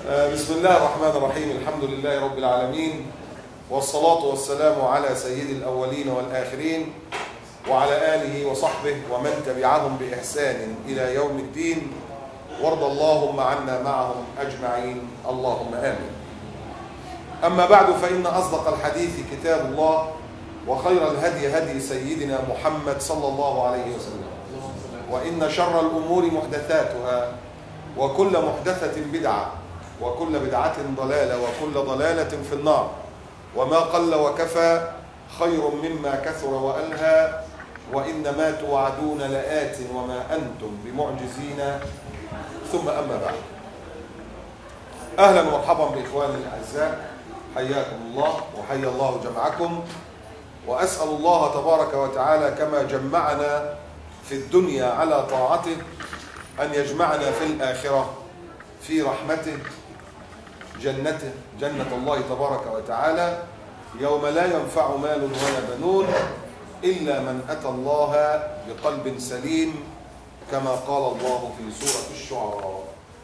بسم الله الرحمن الرحيم. الحمد لله رب العالمين، والصلاة والسلام على سيد الأولين والآخرين وعلى آله وصحبه ومن تبعهم بإحسان إلى يوم الدين، وارض اللهم عنا معهم أجمعين، اللهم آمين. أما بعد، فإن أصدق الحديث كتاب الله، وخير الهدي هدي سيدنا محمد صلى الله عليه وسلم، وإن شر الأمور محدثاتها، وكل محدثة بدعة، وكل بدعة ضلالة، وكل ضلالة في النار. وما قل وكفى خير مما كثر وألهى، وإنما توعدون لآت وما أنتم بمعجزين. ثم أما بعد، أهلا ومرحبا بإخواني الأعزاء، حياكم الله وحيا الله جمعكم. وأسأل الله تبارك وتعالى كما جمعنا في الدنيا على طاعته أن يجمعنا في الآخرة في رحمته، جنته، جنة الله تبارك وتعالى، يوم لا ينفع مال ولا بنون إلا من أتى الله بقلب سليم، كما قال الله في سورة الشعراء.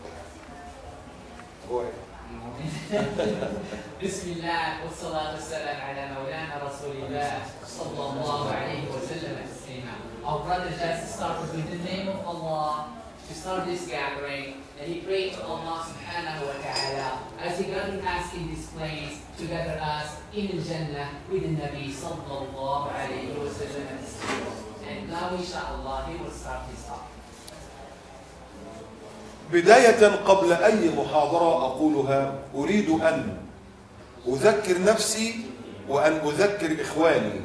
بسم الله والصلاة والسلام على مولانا رسول الله صلى الله عليه وسلم. Our brother just started with the name of Allah to start this gathering, and he prayed to Allah subhanahu wa ta'ala as he gathered us in this place to gather us in Al-Jannah with the Nabi sallallahu alayhi wa sallam. And now inshallah he will start his talk. بداية قبل أي محاضرة أقولها، أريد أن أذكر نفسي وأن أذكر إخواني.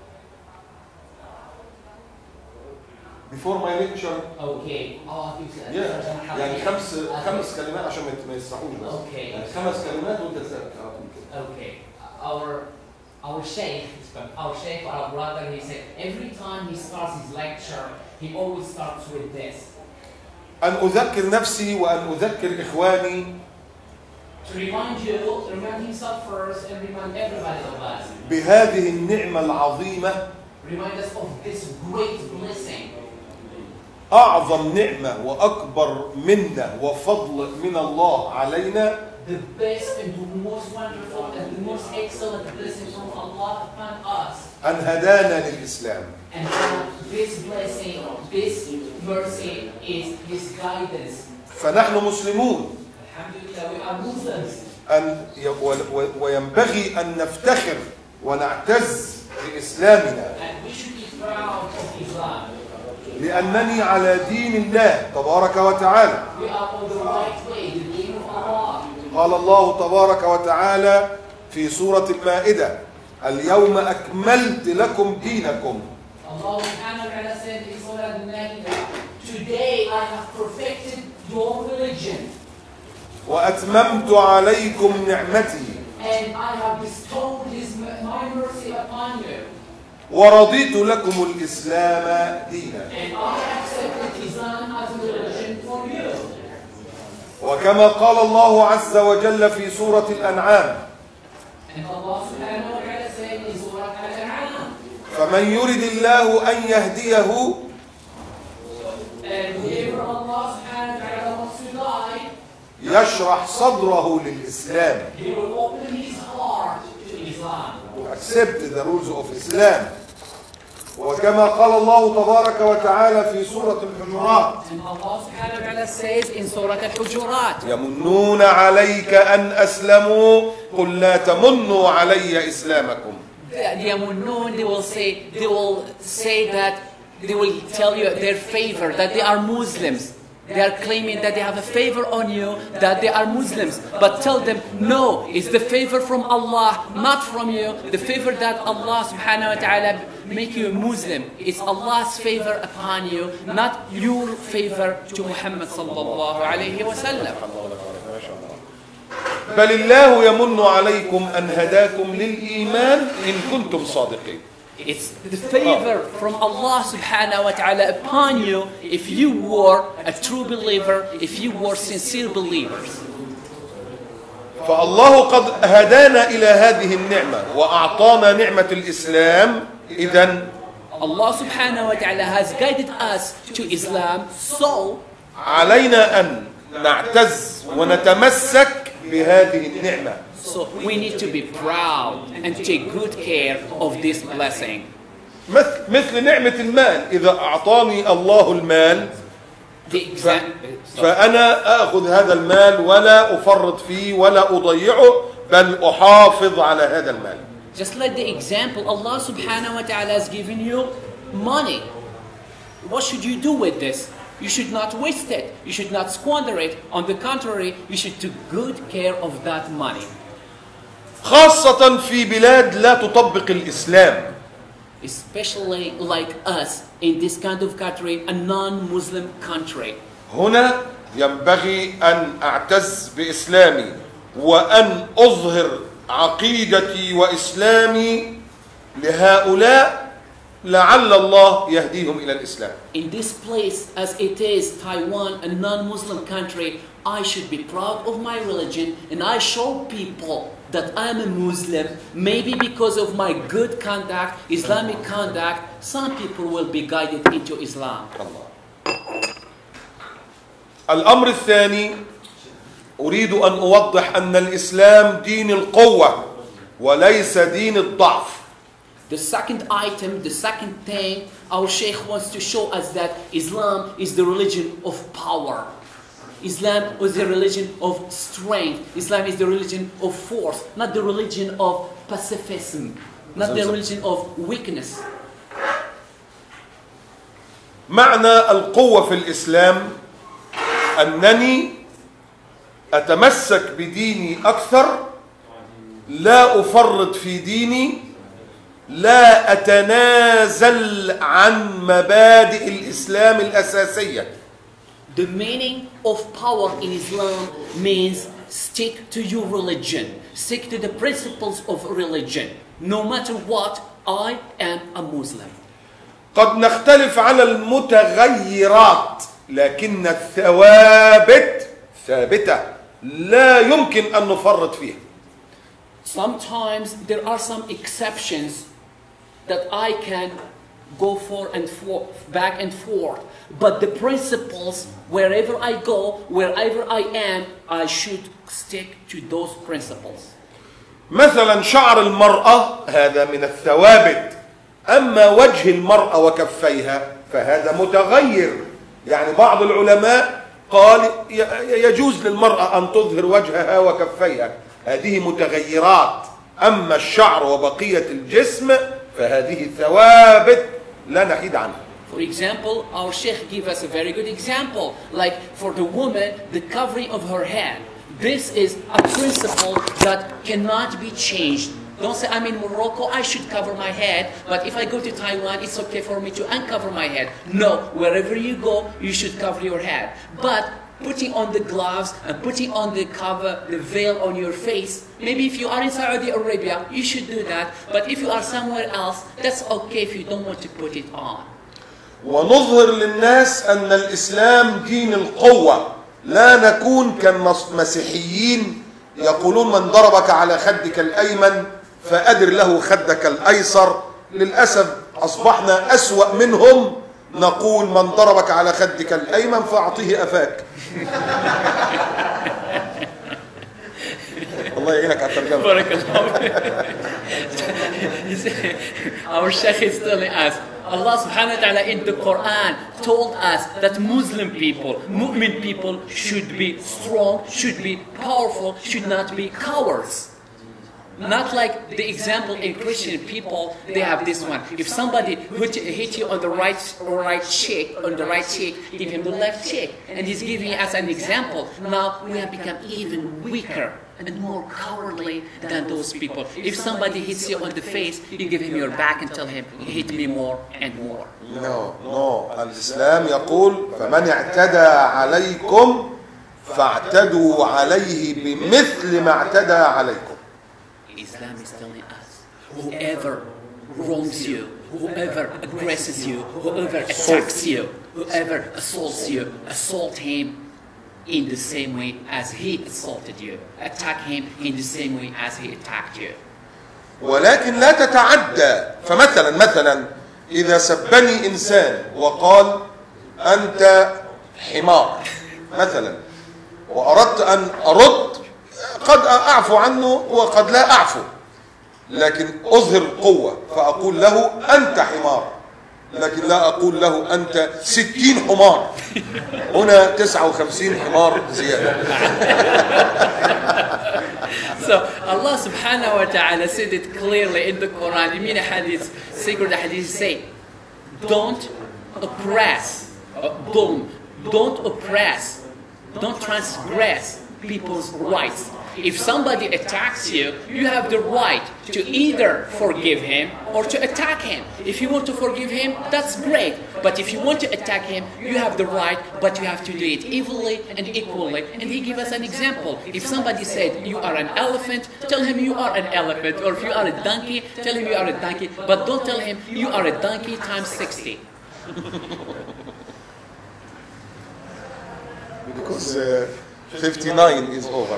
Before my lecture. Okay. يعني خمس كلمات عشان ما يسرحوش بس. Okay. يعني 5 كلمات وأنت تذكر. Okay. Our sheikh, our brother, he said every time he starts his lecture, he always starts with this. أن أذكر نفسي وأن أذكر إخواني. To remind himself first and remind everybody of us. بهذه النعمة العظيمة. Remind us of this great blessing. أعظم نعمة وأكبر منة وفضل من الله علينا. The best and the most wonderful and the most excellent blessing from Allah upon us. أن هدانا للإسلام. And this blessing, this mercy is His guidance. فنحن مسلمون. Alhamdulillah, we are Muslims. وينبغي أن نفتخر ونعتز بإسلامنا. And we should be proud of Islam. لأنني على دين الله تبارك وتعالى. We are on the right way, the deen of Allah. قال الله تبارك وتعالى في سورة المائدة: اليوم أكملت لكم دينكم. Allah subhanahu wa ta'ala said in Surah Al-Ma'idah, today I have perfected your religion. وأتممت عليكم نعمتي. And I have bestowed my mercy upon you. ورضيت لكم الإسلام دينا. And I accepted Islam as a religion for you. وكما قال الله عز وجل في سورة الأنعام: And Allah subhanahu wa ta'ala said in Surah Al-An'am, فمن يرد الله أن يهديه and whoever Allah subhanahu wa ta'ala wants to guide, يشرح صدره للإسلام. He will open his heart to Islam. Accept the rules of Islam. وكما قال الله تبارك وتعالى في سورة الحجرات: And Allah subhanahu wa ta'ala says in Surah Al-Hujurat, يمنون عليك أن أسلموا قل لا تمنوا علي إسلامكم. they will say that they will tell you their favor, that they are Muslims. They are claiming that they have a favor on you, that they are Muslims. But tell them, no, it's the favor from Allah, not from you. The favor that Allah subhanahu wa ta'ala make you a Muslim. It's Allah's favor upon you, not your favor to Muhammad sallallahu alayhi wa sallam. بل الله يمن عليكم أن هداكم للإيمان إن كنتم صادقين. It's the favor from Allah subhanahu wa ta'ala upon you if you were a true believer, if you were sincere believers. فالله قد هدانا إلى هذه النعمة وأعطانا نعمة الإسلام. إذن Allah subhanahu wa ta'ala has guided us to Islam, so علينا أن نعتز ونتمسك بهذه النعمة. So we need to be proud and take good care of this blessing. مثل نعمة المال، إذا أعطاني الله المال فأنا أخذ هذا المال ولا أفرط فيه ولا أضيعه، بل أحافظ على هذا المال. Just like the example, Allah subhanahu wa ta'ala has given you money. What should you do with this? You should not waste it. You should not squander it. On the contrary, you should take good care of that money. خاصة في بلاد لا تطبق الإسلام. Especially like us in this kind of country, a non-Muslim country. هنا ينبغي أن أعتز بإسلامي وأن أظهر عقيدتي وإسلامي لهؤلاء لعل الله يهديهم إلى الإسلام. In this place, as it is Taiwan, a non-Muslim country, I should be proud of my religion and I show people that I'm a Muslim. Maybe because of my good conduct, Islamic conduct, some people will be guided into Islam. الأمر الثاني، أريد أن أوضح أن الإسلام دين القوة وليس دين الضعف. The second item, the second thing our Sheikh wants to show us that Islam is the religion of power. Islam is the religion of strength. Islam is the religion of force, not the religion of pacifism, not the religion of weakness. معنى القوة في الإسلام أنني أتمسك بديني أكثر، لا أفرط في ديني، لا أتنازل عن مبادئ الإسلام الأساسية. The meaning of power in Islam means stick to your religion, stick to the principles of religion. No matter what, I am a Muslim. قد نختلف على المتغيرات، لكن الثوابت ثابتة لا يمكن أن نفرط فيها. Sometimes there are some exceptions that I can go for and forth, back and forth. But the principles, wherever I go, wherever I am, I should stick to those principles. مثلا شعر المرأة هذا من الثوابت، أما وجه المرأة وكفيها فهذا متغير. يعني بعض العلماء قال يجوز للمرأة أن تظهر وجهها وكفيها، هذه متغيرات. أما الشعر وبقية الجسم فهذه ثوابت لا نحيد عنها. For example, our Sheikh gave us a very good example. Like for the woman, the covering of her head. This is a principle that cannot be changed. Don't say, I'm in Morocco, I should cover my head, but if I go to Taiwan, it's okay for me to uncover my head. No, wherever you go, you should cover your head. But putting on the gloves and putting on the cover, the veil on your face, maybe if you are in Saudi Arabia, you should do that. But if you are somewhere else, that's okay if you don't want to put it on. ونظهر للناس أن الإسلام دين القوة، لا نكون كالمسيحيين يقولون من ضربك على خدك الأيمن فأدر له خدك الأيسر. للأسف أصبحنا أسوأ منهم، نقول من ضربك على خدك الأيمن فأعطيه أفاك. الله يعينك على الترجمة. Our Sheikh is telling us, Allah subhanahu wa ta'ala in the Quran told us that Muslim people, mu'min people should be strong, should be powerful, should not be cowards. Not like the example in Christian people, they have this one. If somebody hit you on the right cheek, give him the left cheek. And he's giving us an example. Now we have become even weaker and more cowardly than those people. If somebody hits you on the face, you give him your back and tell him, hit me more and more. No. الإسلام يقول فمن اعتدى عليكم فاعتدوا عليه بمثل ما اعتدى عليكم. Islam is telling us, whoever wrongs you, whoever aggresses you, whoever attacks you, whoever assaults you, assault him in the same way as he assaulted you. Attack him in the same way as he attacked you. ولكن لا تتعدى. فمثلا إذا سبني إنسان وقال أنت حمار مثلا، وأردت أن أرد قد أعفو عنه وقد لا أعفو، لكن أظهر قوة فأقول له أنت حمار، لكن لا أقول له أنت 60 حمار، هنا 59 حمار زيادة. So Allah subhanahu wa ta'ala said it clearly in the Quran. In many hadiths, sacred hadiths say, don't oppress, don't oppress, don't transgress people's rights. If somebody attacks you, you have the right to either forgive him or to attack him. If you want to forgive him, that's great. But if you want to attack him, you have the right, but you have to do it evenly and equally. And he gave us an example. If somebody said, you are an elephant, tell him you are an elephant. Or if you are a donkey, tell him you are a donkey. But don't tell him you are a donkey times 60. Because 59 is over.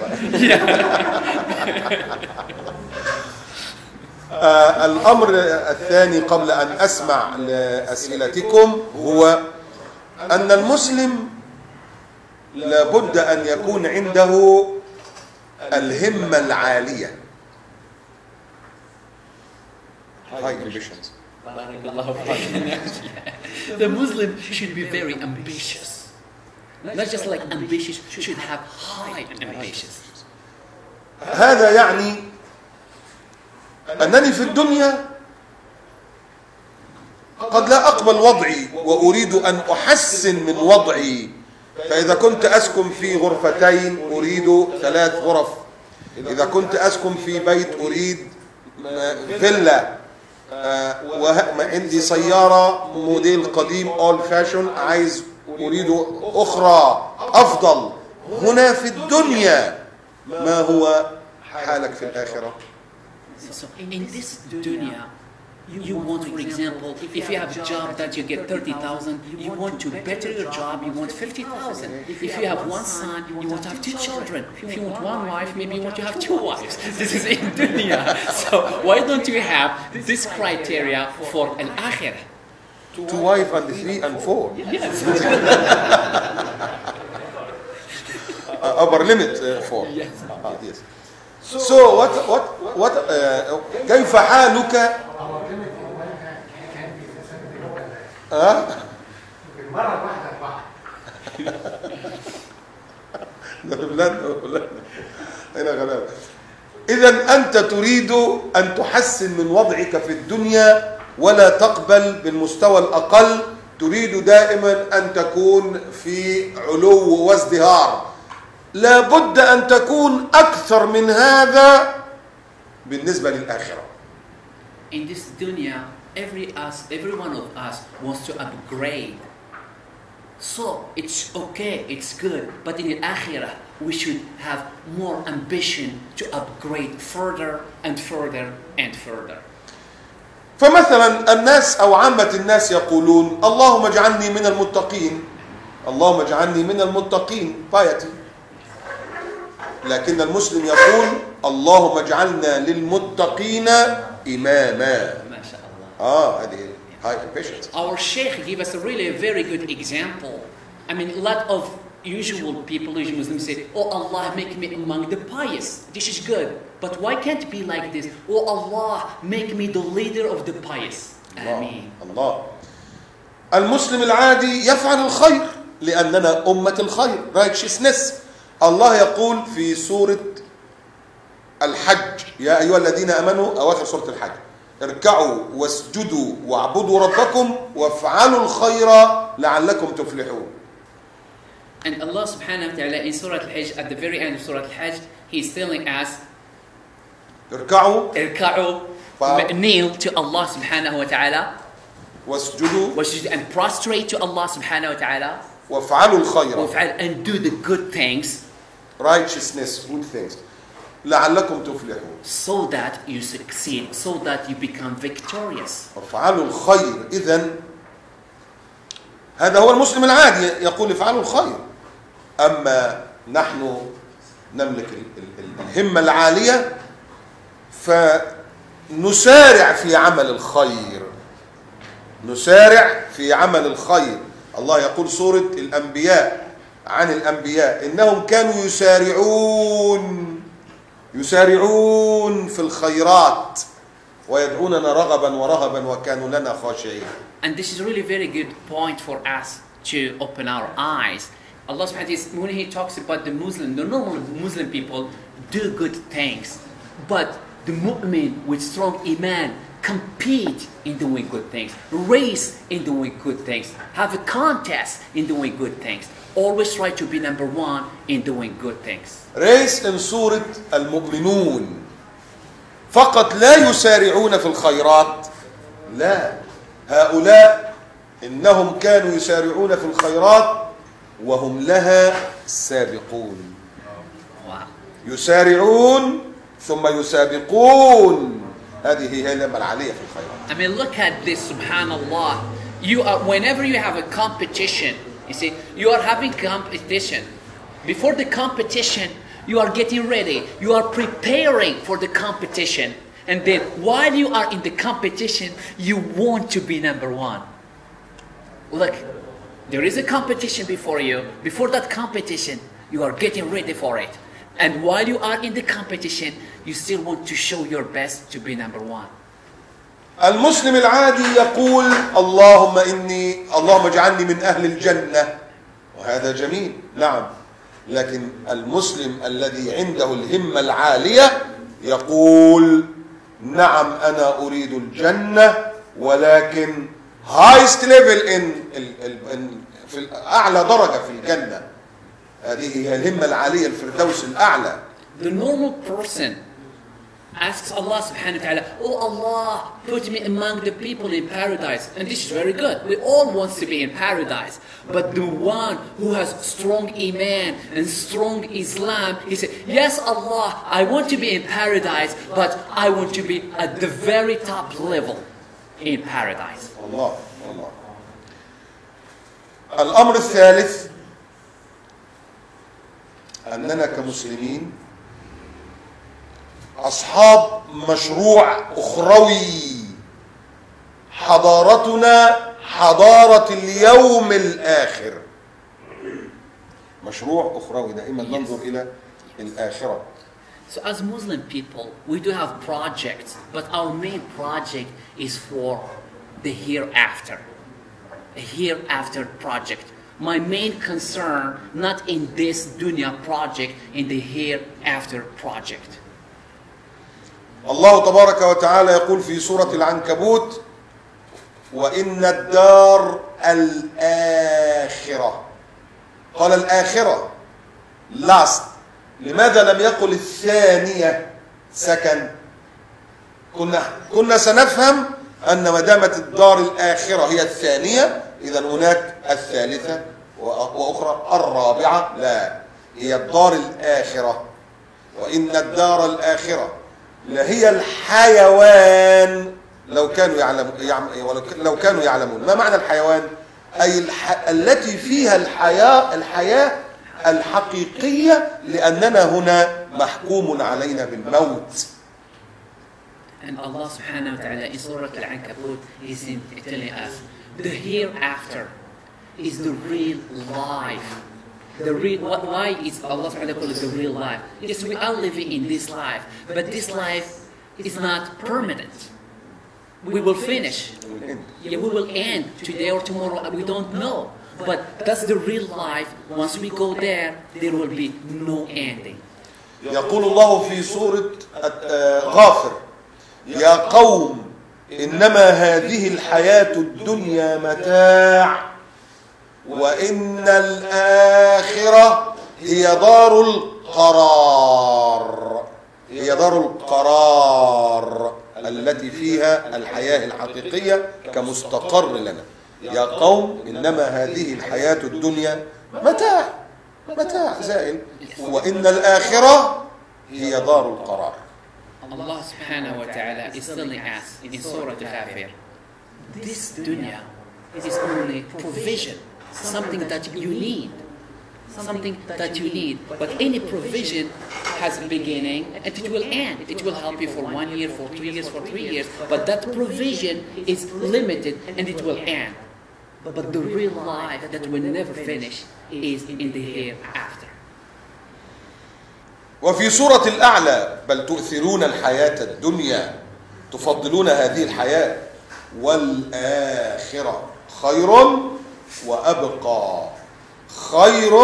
الأمر الثاني قبل أن أسمع لأسئلتكم هو أن المسلم لابد أن يكون عنده الهمة العالية. High ambitions. The Muslim should be very ambitious. Not just like ambitious, should have high ambitions. هذا يعني أنني في الدنيا قد لا أقبل وضعي وأريد أن أحسن من وضعي، فإذا كنت أسكن في غرفتين أريد 3 غرف، إذا كنت أسكن في بيت أريد فيلا، وعندي سيارة موديل قديم أول فاشون أريد أخرى أفضل. هنا في الدنيا. ما هو حالك في الآخرة؟ So in this dunya, you want, for example, if you have a job that you get 30,000, you want to better your job, you want 50,000. If you have one son, you want to have 2 children. If you want one wife, maybe you want to have 2 wives. This is in dunya. So why don't you have this criteria for al-akhirah? 2 wives and 3 and 4. Yes. Upper limit 4. Yes. Yes. So what كيف حالك؟ إذا أنت تريد أن تحسن من وضعك في الدنيا ولا تقبل بالمستوى الأقل، تريد دائما أن تكون في علو وازدهار. لا بد أن تكون أكثر من هذا بالنسبة للآخرة. In this dunya, every one of us wants to upgrade. So it's okay, it's good, but in the akhirah we should have more ambition to upgrade further and further and further. فمثلا الناس أو عامة الناس يقولون اللهم اجعلني من المتقين، اللهم اجعلني من المتقين piety. لكن المسلم يقول اللهم اجعلنا للمتقين إماما. ما شاء الله. هذه high ambitions. Our Sheikh gave us a really very good example. I mean, a lot of usual people, usual Muslims say, oh Allah, make me among the pious. This is good. But why can't it be like this? Oh Allah, make me the leader of the pious. Ameen. الله. المسلم العادي يفعل الخير لأننا أمة الخير. righteousness. الله يقول في سورة الحج يا أيها الذين آمنوا، أواخر سورة الحج، اركعوا واسجدوا واعبدوا ربكم وافعلوا الخير لعلكم تفلحون. And Allah subhanahu wa ta'ala in Surah Al-Hajj, at the very end of Surah Al-Hajj, He's telling us, اركعوا kneel to Allah subhanahu wa ta'ala, واسجدوا and prostrate to Allah subhanahu wa ta'ala, وافعلوا الخير and do the good things, righteousness, good things, لعلكم تفلحون, so that you succeed, so that you become victorious. وافعلوا الخير. إذن هذا هو المسلم العادي يقول افعلوا الخير. أما نحن نملك الهمة العالية فنسارع في عمل الخير، نسارع في عمل الخير. الله يقول سورة الأنبياء عن الأنبياء إنهم كانوا يسارعون يسارعون في الخيرات ويدعوننا رغبا ورهبا وكانوا لنا خاشعين. And this is really very good point for us to open our eyes. Allah subhanahu wa ta'ala, when He talks about the normal Muslim people do good things, but the mu'min with strong iman compete in doing good things, race in doing good things, have a contest in doing good things, always try to be number one in doing good things. ريس in سورة المؤمنون فقط لا يسارعون في الخيرات، لا، هؤلاء إنهم كانوا يسارعون في الخيرات وهم لها سابقون. يسارعون ثم يسابقون، هذه هي اللمة العالية في الخيرات. I mean, look at this, subhanallah. Whenever you have a competition, you see, you are having competition. Before the competition, you are getting ready. You are preparing for the competition. And then while you are in the competition, you want to be number one. Look, there is a competition before you. Before that competition, you are getting ready for it. And while you are in the competition, you still want to show your best to be number one. المسلم العادي يقول اللهم اجعلني من أهل الجنة، وهذا جميل، نعم، لكن المسلم الذي عنده الهمة العالية يقول نعم أنا أريد الجنة، ولكن highest level في أعلى درجة في الجنة. هذه هي الهمة العالية، الفردوس الأعلى. The normal person asks Allah subhanahu wa ta'ala, oh Allah, put me among the people in paradise. And this is very good. We all want to be in paradise. But the one who has strong iman and strong Islam, he said, yes Allah, I want to be in paradise, but I want to be at the very top level in paradise. Allah, Allah. الأمر الثالث أننا كمسلمين أصحاب مشروع أخروي. حضارتنا حضارة اليوم الآخر. مشروع أخروي، دائما ننظر إلى الآخرة. So as Muslim people, we do have projects, but our main project is for the hereafter. A hereafter project. My main concern, not in this dunya project, in the hereafter project. الله تبارك وتعالى يقول في سورة العنكبوت وإن الدار الآخرة، قال الآخرة last. لماذا لم يقل الثانية second؟ كنا سنفهم أن ما دامت الدار الآخرة هي الثانية إذا هناك الثالثة وأخرى الرابعة. لا، هي الدار الآخرة. وإن الدار الآخرة لهي الحيوان لو كانوا يعلمون. ما معنى الحيوان؟ أي التي فيها الحياة الحقيقية، لأننا هنا محكوم علينا بالموت. And Allah subhanahu wa ta'ala in Surah Al-Ankabut is telling us the hereafter is the real life. Why is Allah subhanahu wa ta'ala called it the real life? Yes, we are living in this life, but this life is not permanent. We will finish. Yeah, we will end today or tomorrow, we don't know. But that's the real life. Once we go there, there will be no ending. يقول الله في سورة غافر يا قوم إنما هذه الحياة الدنيا متاع وإن الآخرة هي دار القرار. هي دار القرار التي فيها الحياة الحقيقية كمستقر لنا. يا قوم إنما هذه الحياة الدنيا متاع زائل وإن الآخرة هي دار القرار. Allah subhanahu wa ta'ala is telling us in Surah Al-Ghafir, this dunya is only provision, something that you need. But any provision has a beginning and it will end. It will help you for 1 year, for 2 years, for 3 years. But that provision is limited and it will end. But the real life that will never finish is in the hereafter. وفي سورة الأعلى بل تؤثرون الحياة الدنيا تفضلون هذه الحياة والآخرة خير وأبقى خير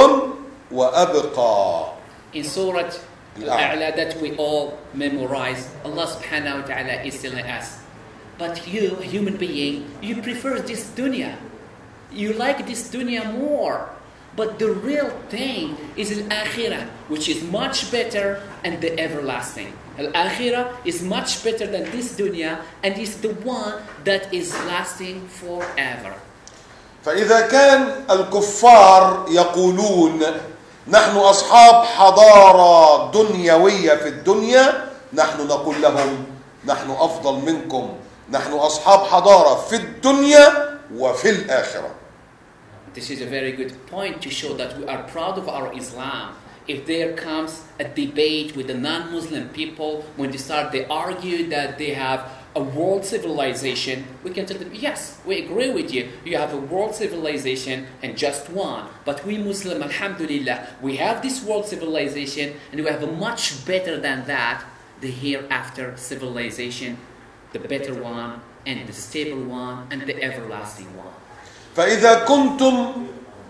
وأبقى. In Surah Al-A'la that we all memorize, Allah subhanahu wa ta'ala is telling us, but you, human being, you prefer this dunya. You like this dunya more. But the real thing is Al-Akhirah, which is much better and the everlasting. Al-Akhirah is much better than this dunya and is the one that is lasting forever. فإذا كان الكفار يقولون نحن أصحاب حضارة دنيوية في الدنيا، نحن نقول لهم نحن أفضل منكم، نحن أصحاب حضارة في الدنيا وفي الآخرة. This is a very good point to show that we are proud of our Islam. If there comes a debate with the non-Muslim people, when they argue that they have a world civilization, we can tell them, yes, we agree with you. You have a world civilization and just one. But we Muslim, alhamdulillah, we have this world civilization and we have a much better than that, the hereafter civilization, the better one and the stable one and the everlasting one. فإذا كنتم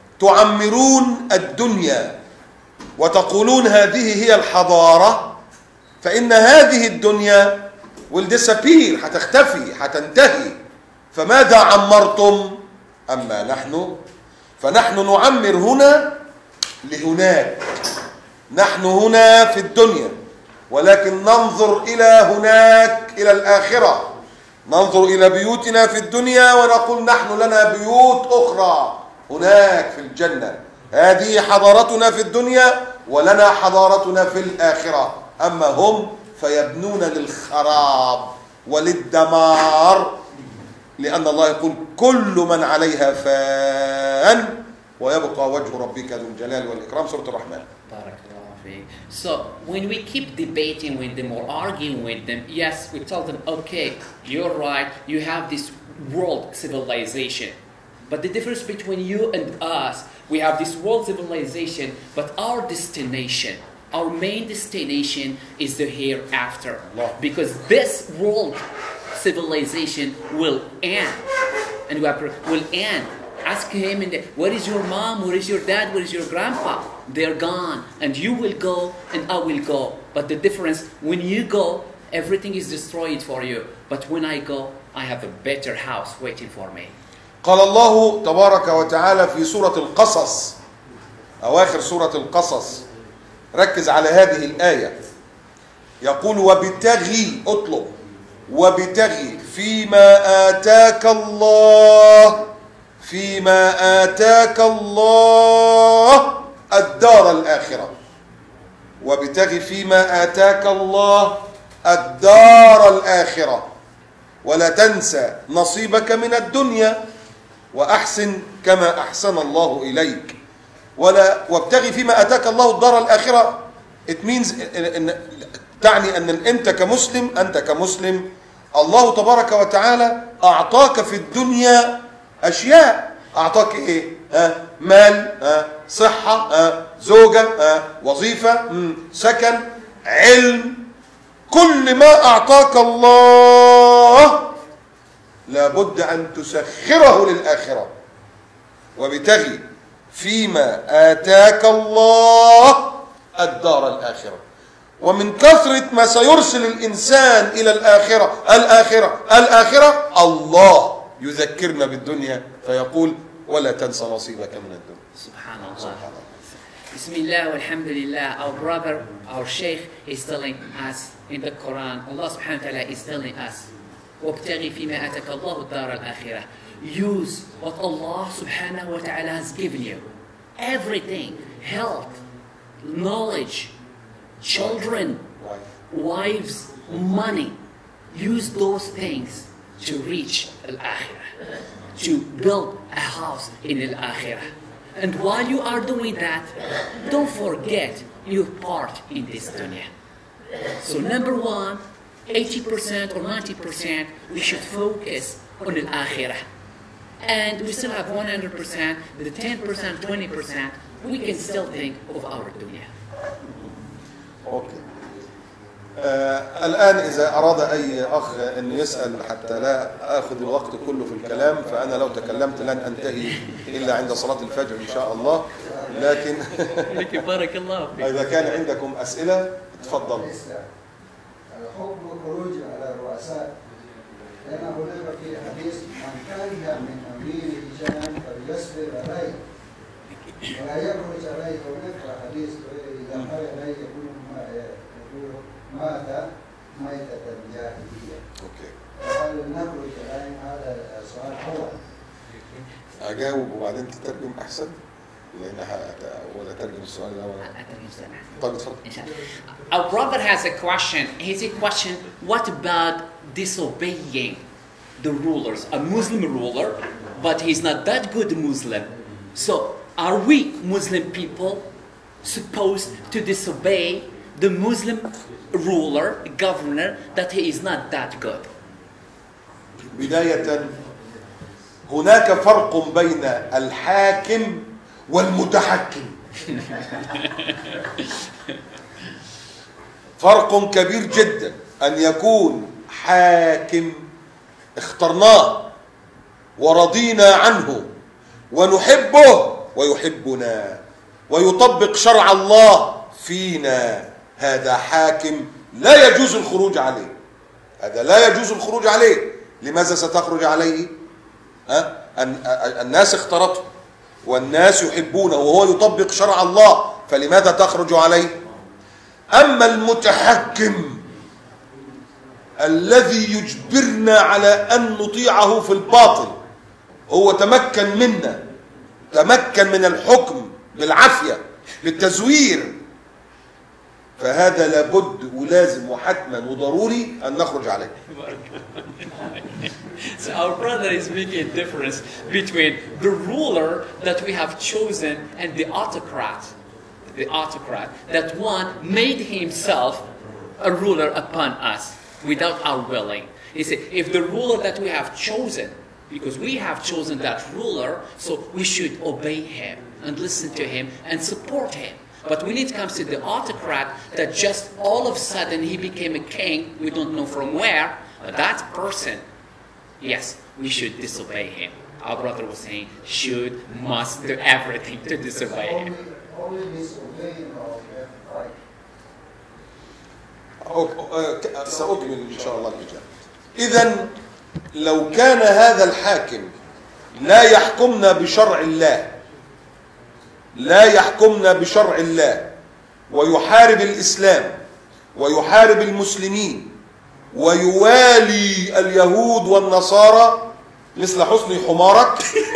تعمرون الدنيا وتقولون هذه هي الحضارة، فإن هذه الدنيا will disappear، هتختفي، هتنتهي. فماذا عمرتم؟ أما نحن فنحن نعمر هنا لهناك. نحن هنا في الدنيا ولكن ننظر إلى هناك، إلى الآخرة. ننظر إلى بيوتنا في الدنيا ونقول نحن لنا بيوت أخرى هناك في الجنة. هذه حضارتنا في الدنيا ولنا حضارتنا في الآخرة. أما هم فيبنون للخراب وللدمار، لأن الله يقول كل من عليها فان ويبقى وجه ربك ذو الجلال والإكرام. سورة الرحمن. So when we keep debating with them or arguing with them, yes, we tell them, okay, you're right, you have this world civilization. But the difference between you and us, we have this world civilization, but our destination, our main destination is the hereafter. Because this world civilization will end. And will end. Ask him, where is your mom, where is your dad, where is your grandpa? They're gone. And you will go, and I will go. But the difference, when you go, everything is destroyed for you. But when I go, I have a better house waiting for me. قال الله تبارك وتعالى في سورة القصص، أواخر سورة القصص، ركز على هذه الآية، يقول وابتغي، اطلب، وابتغي فيما آتاك الله، فيما آتاك الله الدار الآخرة. وابتغي فيما آتاك الله الدار الآخرة ولا تنسى نصيبك من الدنيا وأحسن كما أحسن الله إليك. وابتغي فيما آتاك الله الدار الآخرة. It means تعني أن أنت كمسلم الله تبارك وتعالى أعطاك في الدنيا أشياء. أعطاك إيه؟ مال، صحة، زوجة، وظيفة، سكن، علم. كل ما أعطاك الله لابد أن تسخره للآخرة. وابتغي فيما آتاك الله الدار الآخرة. ومن كثرة ما سيرسل الإنسان إلى الآخرة الله يذكرنا بالدنيا فيقول ولا تنسى نصيبك من الدنيا. سبحان الله. Bismillah walhamdulillah. Our brother, our sheikh is telling us in the Quran, Allah subhanahu wa ta'ala is telling us, وَابْتَغِي فِي مَا آتَكَ اللَّهُ الدَّارَ الْآخِرَةِ. Use what Allah subhanahu wa ta'ala has given you. Everything, health, knowledge, children, wives, money. Use those things to reach Al-Akhirah, to build a house in Al-Akhirah. And while you are doing that, don't forget your part in this dunya. So number one, 80% or 90%, we should focus on Al-Akhirah. And we still have 100%, the 10%, 20%, we can still think of our dunya. اوكي. الآن إذا أراد أي أخ أن يسأل حتى لا أخذ الوقت كله في الكلام، فأنا لو تكلمت لن أنتهي إلا عند صلاة الفجر إن شاء الله، لكن بارك الله فيك. إذا كان عندكم أسئلة تفضلوا. حكم الخروج على الرؤساء، لأن هناك في حديث من كره من أميره شيئا فليصبر عليه ولا يخرج عليه، ونقرأ حديث إذا خرج عليه يقول مات ميتة الجاهلية. أوكي. فهل نخرج عليه؟ هذا السؤال أول. أجاوب وبعدين تترجم أحسن، لأن ولا ترجم السؤال الأول. طيب اتفضل. Our brother has a question. His question: what about disobeying the rulers? A Muslim ruler, but he's not that good Muslim. So, are we Muslim people supposed to disobey the Muslim ruler, governor, that he is not that good? بداية هناك فرق بين الحاكم والمتحكم. فرق كبير جدا أن يكون حاكم اخترناه ورضينا عنه ونحبه ويحبنا ويطبق شرع الله فينا، هذا حاكم لا يجوز الخروج عليه. هذا لا يجوز الخروج عليه. لماذا ستخرج عليه؟ الناس اختارته والناس يحبونه وهو يطبق شرع الله، فلماذا تخرج عليه؟ أما المتحكم الذي يجبرنا على أن نطيعه في الباطل، هو تمكن منا، تمكن من الحكم بالعافية بالتزوير، فهذا لابد ولازم وحتما وضروري أن نخرج عليه. So our brother is making a difference between the ruler that we have chosen and the autocrat. The autocrat, that one made himself a ruler upon us without our willing. He said, if the ruler that we have chosen, because we have chosen that ruler, so we should obey him and listen to him and support him. But when it comes to the autocrat, that just all of a sudden he became a king, we don't know from where, that person, yes, we should disobey him. Our brother was saying, should, must do everything to disobey him. Only disobeying or right. سأكمل إن شاء الله الإجابة. إذن لو كان هذا الحاكم لا يحكمنا بشرع الله، لا يحكمنا بشرع الله ويحارب الإسلام ويحارب المسلمين ويوالي اليهود والنصارى مثل حسني حمارك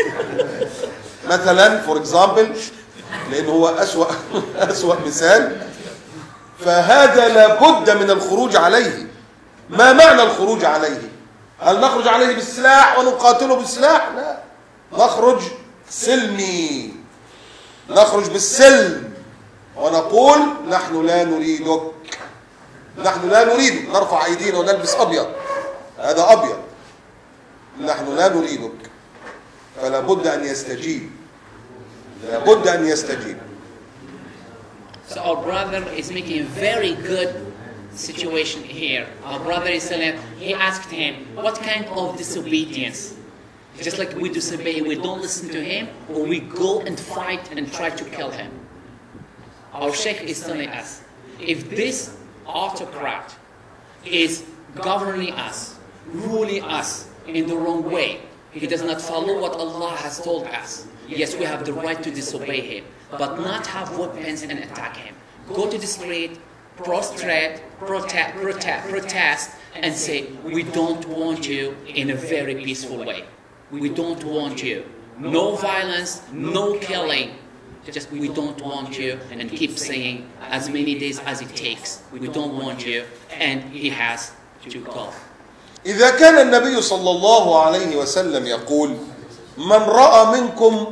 مثلا for example، لأنه هو أسوأ مثال، فهذا لابد من الخروج عليه. ما معنى الخروج عليه؟ هل نخرج عليه بالسلاح ونقاتله بالسلاح؟ لا، نخرج سلمي، نخرج بالسلم ونقول نحن لا نريدك، نحن لا نريدك، نرفع أيدينا ونلبس أبيض، هذا أبيض، نحن لا نريدك، فلا بد أن يستجيب، لا بد أن يستجيب. So our brother is making a very good situation here. Our brother is telling, he asked him, what kind of disobedience? Just like we disobey, we don't listen to him, or we go and fight and try to kill him. Our Sheikh is telling us, if this autocrat is governing us, ruling us in the wrong way, he does not follow what Allah has told us, yes, we have the right to disobey him, but not have weapons and attack him. Go to the street, prostrate, protest, and say, we don't want you in a very peaceful way. We don't want you. No violence, no killing. Just we don't want you, and keep saying as many days as it takes. We don't want you, and he has to go. إذا كان النبي صلى الله عليه وسلم يقول من رأى منكم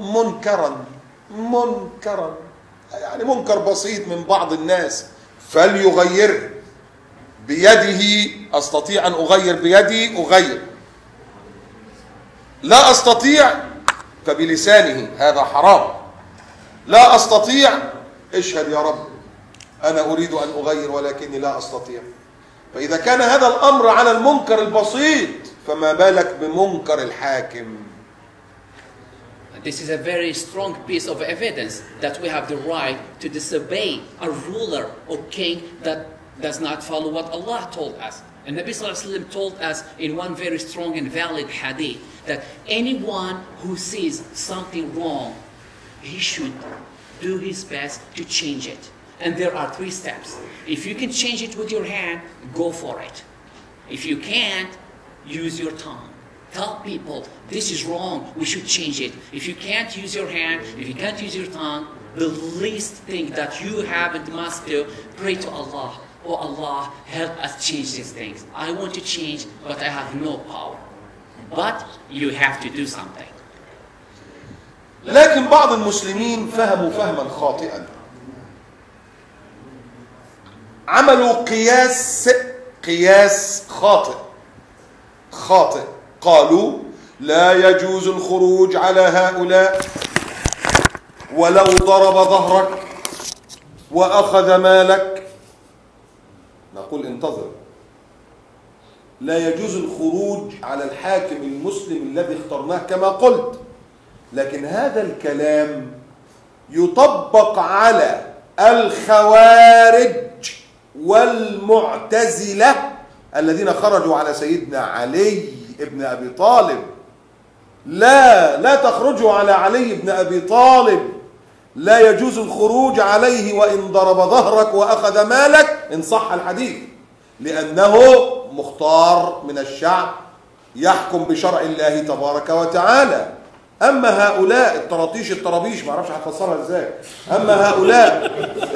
منكرا يعني منكر بسيط من بعض الناس فليغيره بيده، أستطيع أن أغير بيدي أغير، لا أستطيع فبلسانه، هذا حرام، لا أستطيع اشهد يا رب أنا أريد أن أغير ولكني لا أستطيع. فإذا كان هذا الأمر على المنكر البسيط فما بالك بمنكر الحاكم. This is a very strong piece of evidence that we have the right to disobey a ruler or king that does not follow what Allah told us. And Nabi Sallallahu Alaihi Wasallam told us in one very strong and valid hadith that anyone who sees something wrong, he should do his best to change it. And there are 3 steps. If you can change it with your hand, go for it. If you can't, use your tongue. Tell people, this is wrong, we should change it. If you can't use your hand, if you can't use your tongue, the least thing that you have and must do, pray to Allah. Oh Allah, help us change these things. I want to change, but I have no power. But you have to do something. لكن بعض المسلمين فهموا فهما خاطئا. عملوا قياس خاطئ. قالوا لا يجوز الخروج على هؤلاء ولو ضرب ظهرك وأخذ مالك. نقول انتظر. لا يجوز الخروج على الحاكم المسلم الذي اخترناه كما قلت، لكن هذا الكلام يطبق على الخوارج والمعتزلة الذين خرجوا على سيدنا علي ابن أبي طالب. لا تخرجوا على علي ابن أبي طالب، لا يجوز الخروج عليه وإن ضرب ظهرك وأخذ مالك إن صح الحديث، لأنه مختار من الشعب يحكم بشرع الله تبارك وتعالى. أما هؤلاء الطرابيش ما أعرفش هتفسرها إزاي. أما هؤلاء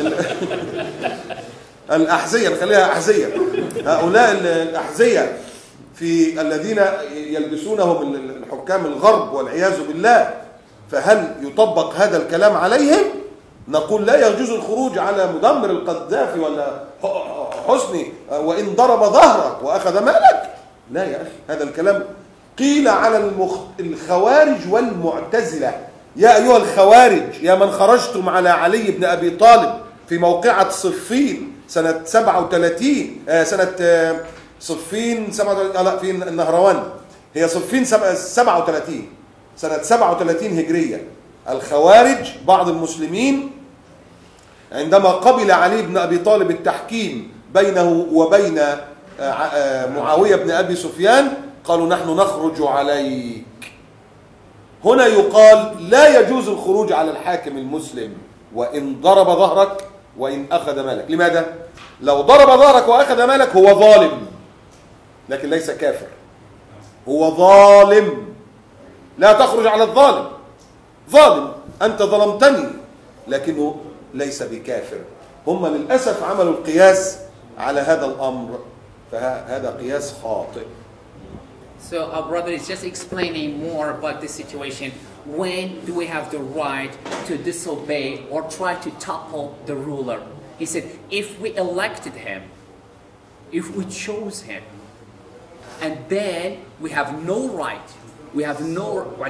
الأحذية، نخليها أحذية، هؤلاء الأحذية في الذين يلبسونهم الحكام الغرب والعياذ بالله، فهل يطبق هذا الكلام عليهم؟ نقول لا يجوز الخروج على مدمر القذافي ولا حسني وإن ضرب ظهرك وأخذ مالك. لا يا أخي، هذا الكلام قيل على الخوارج والمعتزلة. يا أيها الخوارج يا من خرجتم على علي بن أبي طالب في موقعة صفين سنة 37 صفين في النهروان، هي صفين 37 سنة 37 هجرية. الخوارج بعض المسلمين عندما قبل علي بن أبي طالب التحكيم بينه وبين معاوية بن أبي سفيان قالوا نحن نخرج عليك. هنا يقال لا يجوز الخروج على الحاكم المسلم وإن ضرب ظهرك وإن أخذ مالك. لماذا؟ لو ضرب ظهرك وأخذ مالك هو ظالم، لكن ليس كافر، هو ظالم. لا تخرج على الظالم، ظالم أنت ظلمتني، لكنه ليس بكافر. هم للأسف عملوا القياس على هذا الأمر، فهذا قياس خاطئ. So our brother is just explaining more about this situation. When do we have the right to disobey or try to topple the ruler? He said, if we elected him, if we chose him, and then we have no right, we have no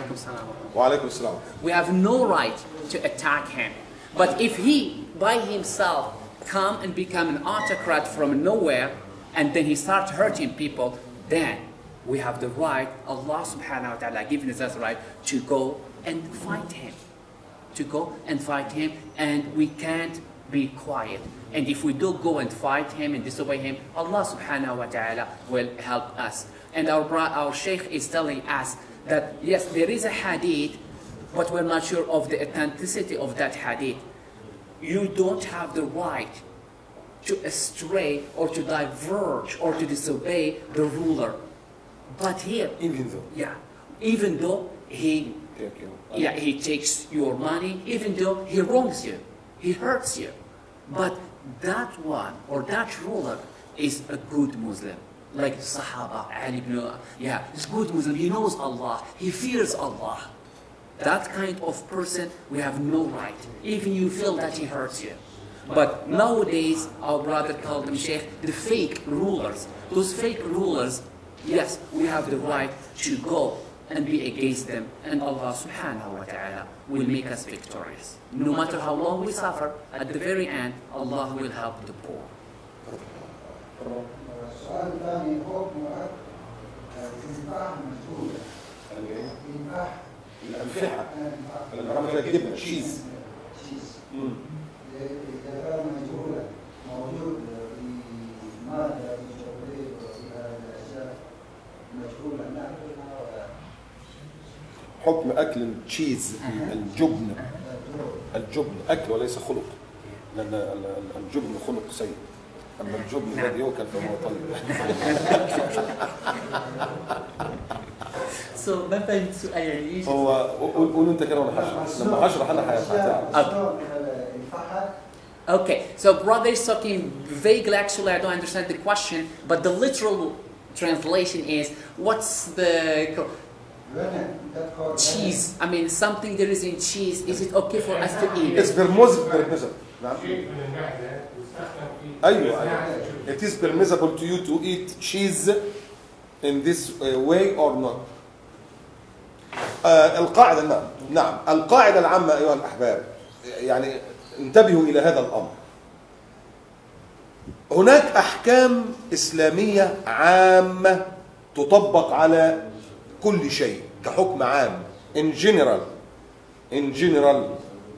right to attack him. But if he by himself come and become an autocrat from nowhere, and then he starts hurting people, then we have the right, Allah subhanahu wa ta'ala giving us the right to go and fight him. To go and fight him, and we can't be quiet. And if we do go and fight him and disobey him, Allah subhanahu wa ta'ala will help us. And our Shaykh is telling us that yes, there is a hadith, but we're not sure of the authenticity of that hadith. You don't have the right to astray or to diverge or to disobey the ruler. But here, even though he takes your money, even though he wrongs you, he hurts you, but that one or that ruler is a good Muslim, like the Sahaba, Ali ibn, he's a good Muslim. He knows Allah, he fears Allah. That kind of person, we have no right, even you feel that he hurts you. But nowadays, our brother called them Sheikh, the fake rulers. Those fake rulers, yes, we have the right to go and be against them, and Allah subhanahu wa ta'ala will make us victorious. No matter how long we suffer, at the very end, Allah will help the poor. السؤال الثاني حكم الإنفاح مجهولة. الإنفاح الأنفحة الرمز الجبنة تشيز إذا كان مجهولا موجود في مادة في شوكولاتة وفي هذه الأشياء مجهولة نأكلها ولا حكم أكل التشيز الجبن أكل وليس خلق، لأن الجبن خلق سيء، أما الجبن الذي يؤكل فهو طيب. So ما فهمت سؤال يعني ايش؟ هو قول أنت كده وأنا هشرح، لما هشرح أنا هتعرف. Okay, so brother is talking vaguely. Actually, I don't understand the question, but the literal translation is, what's the cheese? I mean, something there is in cheese. Is it okay for us to eat? It's permissible. أيوة. It is permissible to you to eat cheese in this way or not. القاعدة نعم القاعدة العامة أيها الأحباب، يعني انتبهوا إلى هذا الأمر. هناك أحكام إسلامية عامة تطبق على كل شيء كحكم عام in general.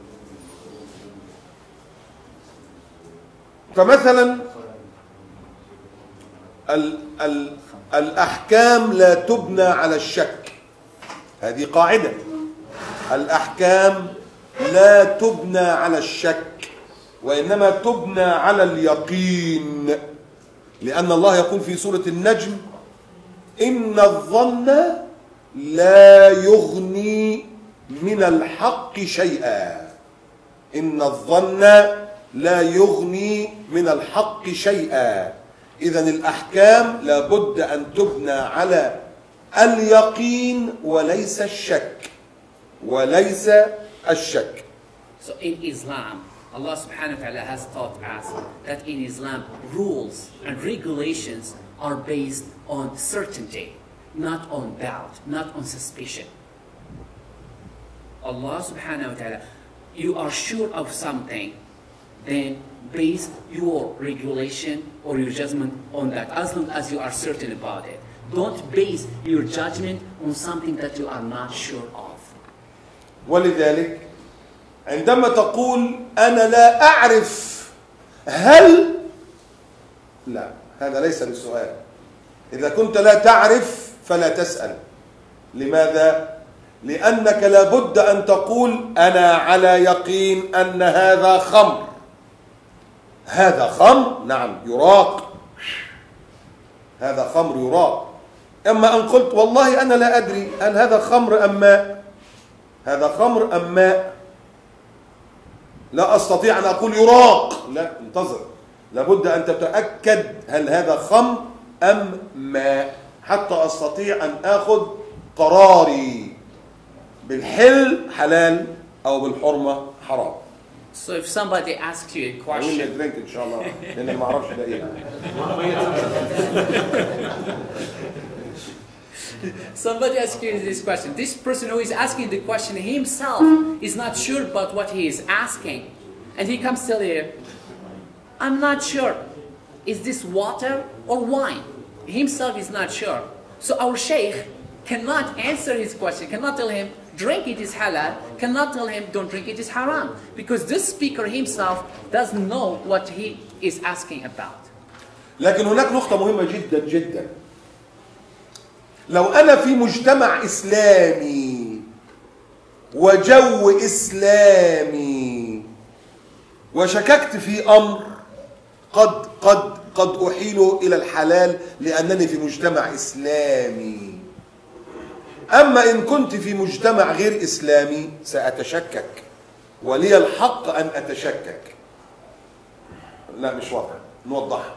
فمثلا الأحكام لا تبنى على الشك، هذه قاعدة. الأحكام لا تبنى على الشك وإنما تبنى على اليقين، لأن الله يقول في سورة النجم: إن الظن لا يغني من الحق شيئا. إن الظن لا يغني من الحق شيئا. إذن الأحكام لابد أن تبنى على اليقين وليس الشك. So in Islam, Allah subhanahu wa ta'ala has taught us that in Islam, rules and regulations are based on certainty, not on doubt, not on suspicion. Allah subhanahu wa ta'ala, you are sure of something, then base your regulation or your judgment on that, as long as you are certain about it. Don't base your judgment on something that you are not sure of. ولذلك عندما تقول أنا لا أعرف هل، لا، هذا ليس بسؤال. إذا كنت لا تعرف فلا تسأل. لماذا؟ لأنك لابد أن تقول أنا على يقين أن هذا خمر. هذا خمر، نعم، يراق. هذا خمر يراق. أما أن قلت والله أنا لا أدري هل هذا خمر أم ماء، هذا خمر أم ماء، لا أستطيع أن أقول يراق. لا، انتظر، لابد أن تتأكد هل هذا خمر أم ماء حتى أستطيع أن أخذ قراري بالحل حلال أو بالحرمة حرام. So if somebody asks you a I will question, drink إن شاء الله لأني ما أعرفش ده إيه. somebody asks you this question. This person who is asking the question himself is not sure about what he is asking. And he comes tell you, I'm not sure. Is this water or wine? Himself is not sure. So our sheikh cannot answer his question, cannot tell him, drink it is halal, cannot tell him, don't drink it is haram. Because this speaker himself doesn't know what he is asking about. لكن هناك نقطة مهمة جدا جدا. لو أنا في مجتمع إسلامي وجو إسلامي وشككت في أمر قد أحيله إلى الحلال لأنني في مجتمع إسلامي. أما إن كنت في مجتمع غير إسلامي سأتشكك ولي الحق أن أتشكك. لا مش واضح، نوضحها.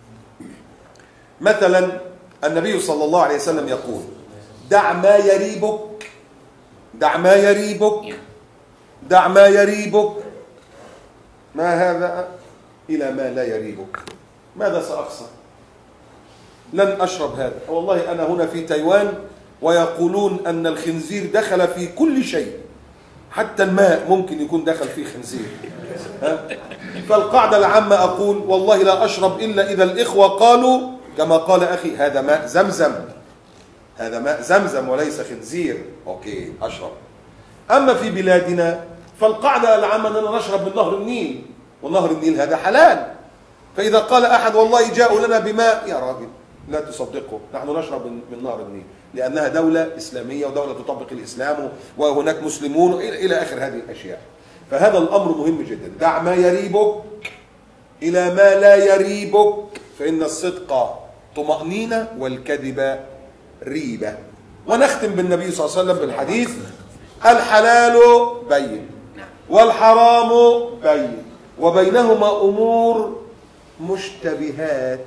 مثلا النبي صلى الله عليه وسلم يقول: دع ما يريبك، دع ما يريبك، دع ما يريبك. ما هذا؟ إلى ما لا يريبك. ماذا سأخسر؟ لن أشرب هذا. والله أنا هنا في تايوان ويقولون أن الخنزير دخل في كل شيء، حتى الماء ممكن يكون دخل فيه خنزير. فالقاعدة العامة أقول والله لا أشرب إلا إذا الإخوة قالوا كما قال أخي هذا ماء زمزم، هذا ماء زمزم وليس خنزير، أوكي أشرب. أما في بلادنا فالقاعدة العامة أننا نشرب من نهر النيل، ونهر النيل هذا حلال. فإذا قال أحد والله جاءوا لنا بماء، يا راجل لا تصدقه، نحن نشرب من نهر النيل لأنها دولة إسلامية ودولة تطبق الإسلام وهناك مسلمون إلى آخر هذه الأشياء. فهذا الأمر مهم جدا. دع ما يريبك إلى ما لا يريبك، فإن الصدق طمأنينة والكذب ريبة. ونختم بالنبي صلى الله عليه وسلم بالحديث: الحلال بين والحرام بين وبينهما أمور مشتبهات.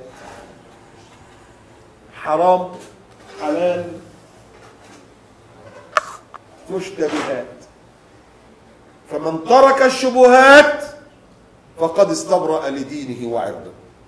حرام حلال مشتبهات، فمن ترك الشبهات فقد استبرأ لدينه وعرضه،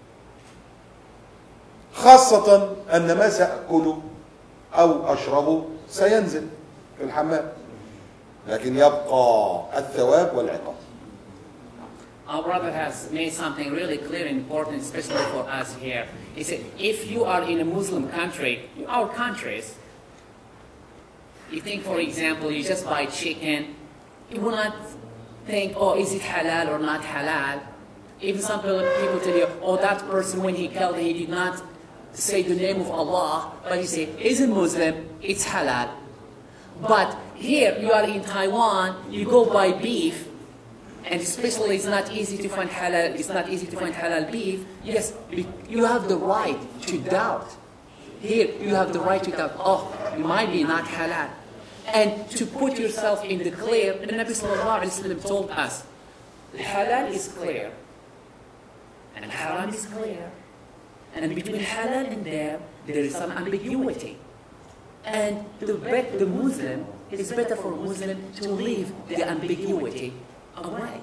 خاصة أن ما سأكله أو أشربه سينزل في الحمام، لكن يبقى الثواب والعقاب. Our brother has made something really clear and important, especially for us here. He said, if you are in a Muslim country, our countries, you think, for example, you just buy chicken, you will not think, oh, is it halal or not halal? Even some people tell you, oh, that person, when he killed, he did not say the name of Allah, but he said, he's a Muslim, it's halal. But here, you are in Taiwan, you go buy beef, and especially it's not easy to find halal beef. Yes, you have the right to doubt. Here, you have the right to doubt, oh, it might be not halal. And to put yourself in the clear, the Nabi Sallallahu Alaihi Wasallam told us, halal is clear, and haram is clear. And between halal and there is some ambiguity. And the Muslim, it's better for a Muslim to leave the ambiguity away.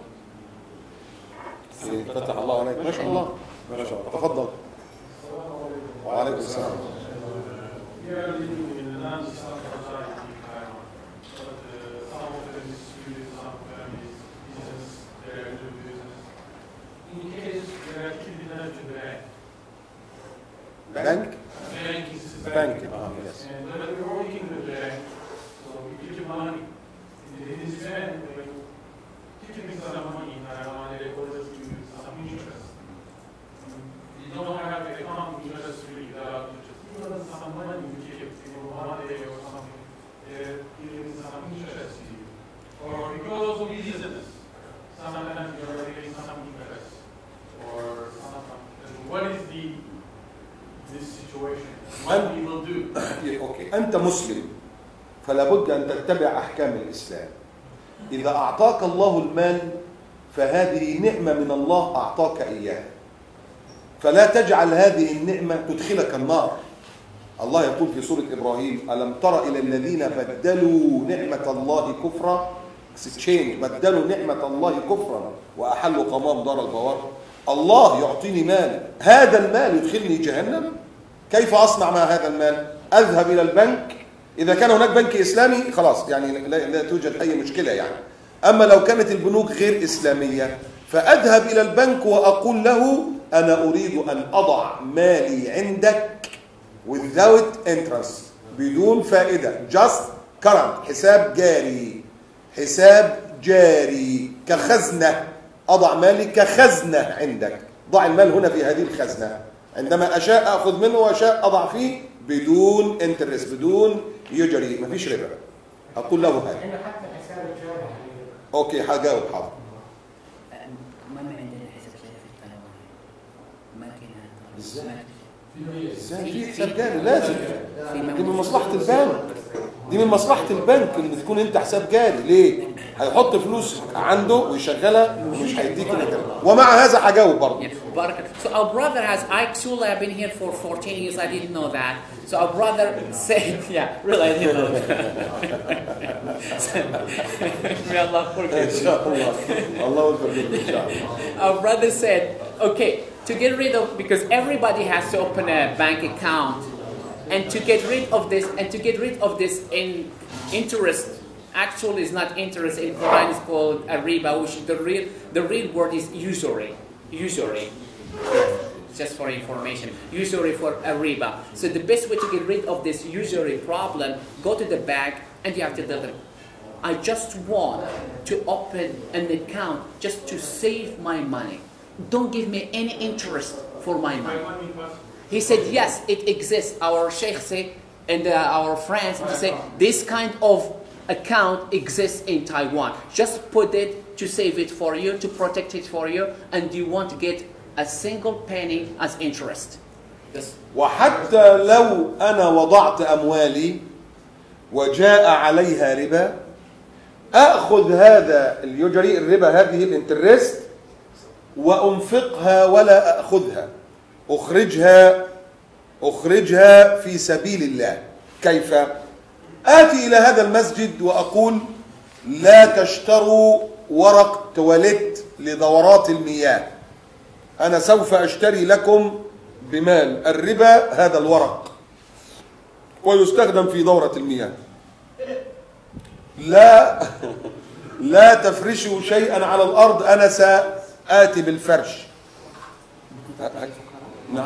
فتح الله عليك. ما شاء الله ما شاء الله. تفضل. وعليكم السلام. We are living in a non-Islamic society in Taiwan, but some of them is students, some of them is business, they are doing business. In case they are keeping them to bank. Bank? Bank is Bank, yes. And when we're working with the bank, so we keep money. In this bank, we're keeping some money in Taiwan, they order to some interest. You don't have the account interest really without interest. Some money you keep in 1 day or something, they're giving some interest to you. Or because of business, sometimes you're getting some interest. Or something. What is this situation? What we will do? أوكي. أنت مسلم فلا بد أن تتبع أحكام الإسلام. إذا أعطاك الله المال فهذه نعمة من الله أعطاك إياها، فلا تجعل هذه النعمة تدخلك النار. الله يقول في سورة إبراهيم: ألم تر إلى الذين بدلوا نعمة الله كفرا، بدلوا نعمة الله كفرا وأحلوا قومهم دار البوار. الله يعطيني مال، هذا المال يدخلني جهنم، كيف أصنع مع هذا المال؟ أذهب إلى البنك، إذا كان هناك بنك إسلامي خلاص يعني لا توجد أي مشكلة يعني. أما لو كانت البنوك غير إسلامية فأذهب إلى البنك وأقول له أنا أريد أن أضع مالي عندك without interest، بدون فائدة، just current، حساب جاري، حساب جاري كخزنة، أضع مالي كخزنة عندك، ضع المال هنا في هذه الخزنة، عندما أشاء أخذ منه وأشاء أضع فيه بدون interest، بدون يجري، ما فيش ربا. أقول له هذا. أوكي هجاوب حاضر. ما عندنا حساب في تايوان، ما كنا ازاي في حساب جاري؟ لازم، دي من مصلحة البنك، دي من مصلحة البنك ان تكون انت حساب جاري. ليه؟ هيحط فلوس عنده ويشغلها ومش هيديك الربا. ومع هذا هجاوب برضه. So our brother has, actually I've been here for 14 years, I didn't know that. So our brother said, yeah, really I didn't know that. May Allah forgive me. Allah will forgive me, inshallah. Our brother said, okay, to get rid of, because everybody has to open a bank account And to get rid of this, in interest, actually is not interest in Quran, is called a riba, which the real word is usury. Just for information, usury for a riba. So the best way to get rid of this usury problem, go to the bank and you have to tell them, I just want to open an account just to save my money. Don't give me any interest for my money. He said, yes, it exists. Our sheikh said, and our friends say, this kind of account exists in Taiwan. Just put it to save it for you, to protect it for you, and you won't get a single penny as interest. Yes. وحتى لو أنا وضعت أموالي وجاء عليها ربا أخذ هذا اليجري الربا هذه الانترست وأنفقها ولا أخذها، أخرجها في سبيل الله. كيف؟ آتي إلى هذا المسجد وأقول لا تشتروا ورق تواليت لدورات المياه، أنا سوف أشتري لكم بمال الربا هذا الورق ويستخدم في دورة المياه. لا تفرشوا شيئا على الأرض، أنا سآتي بالفرش. نعم،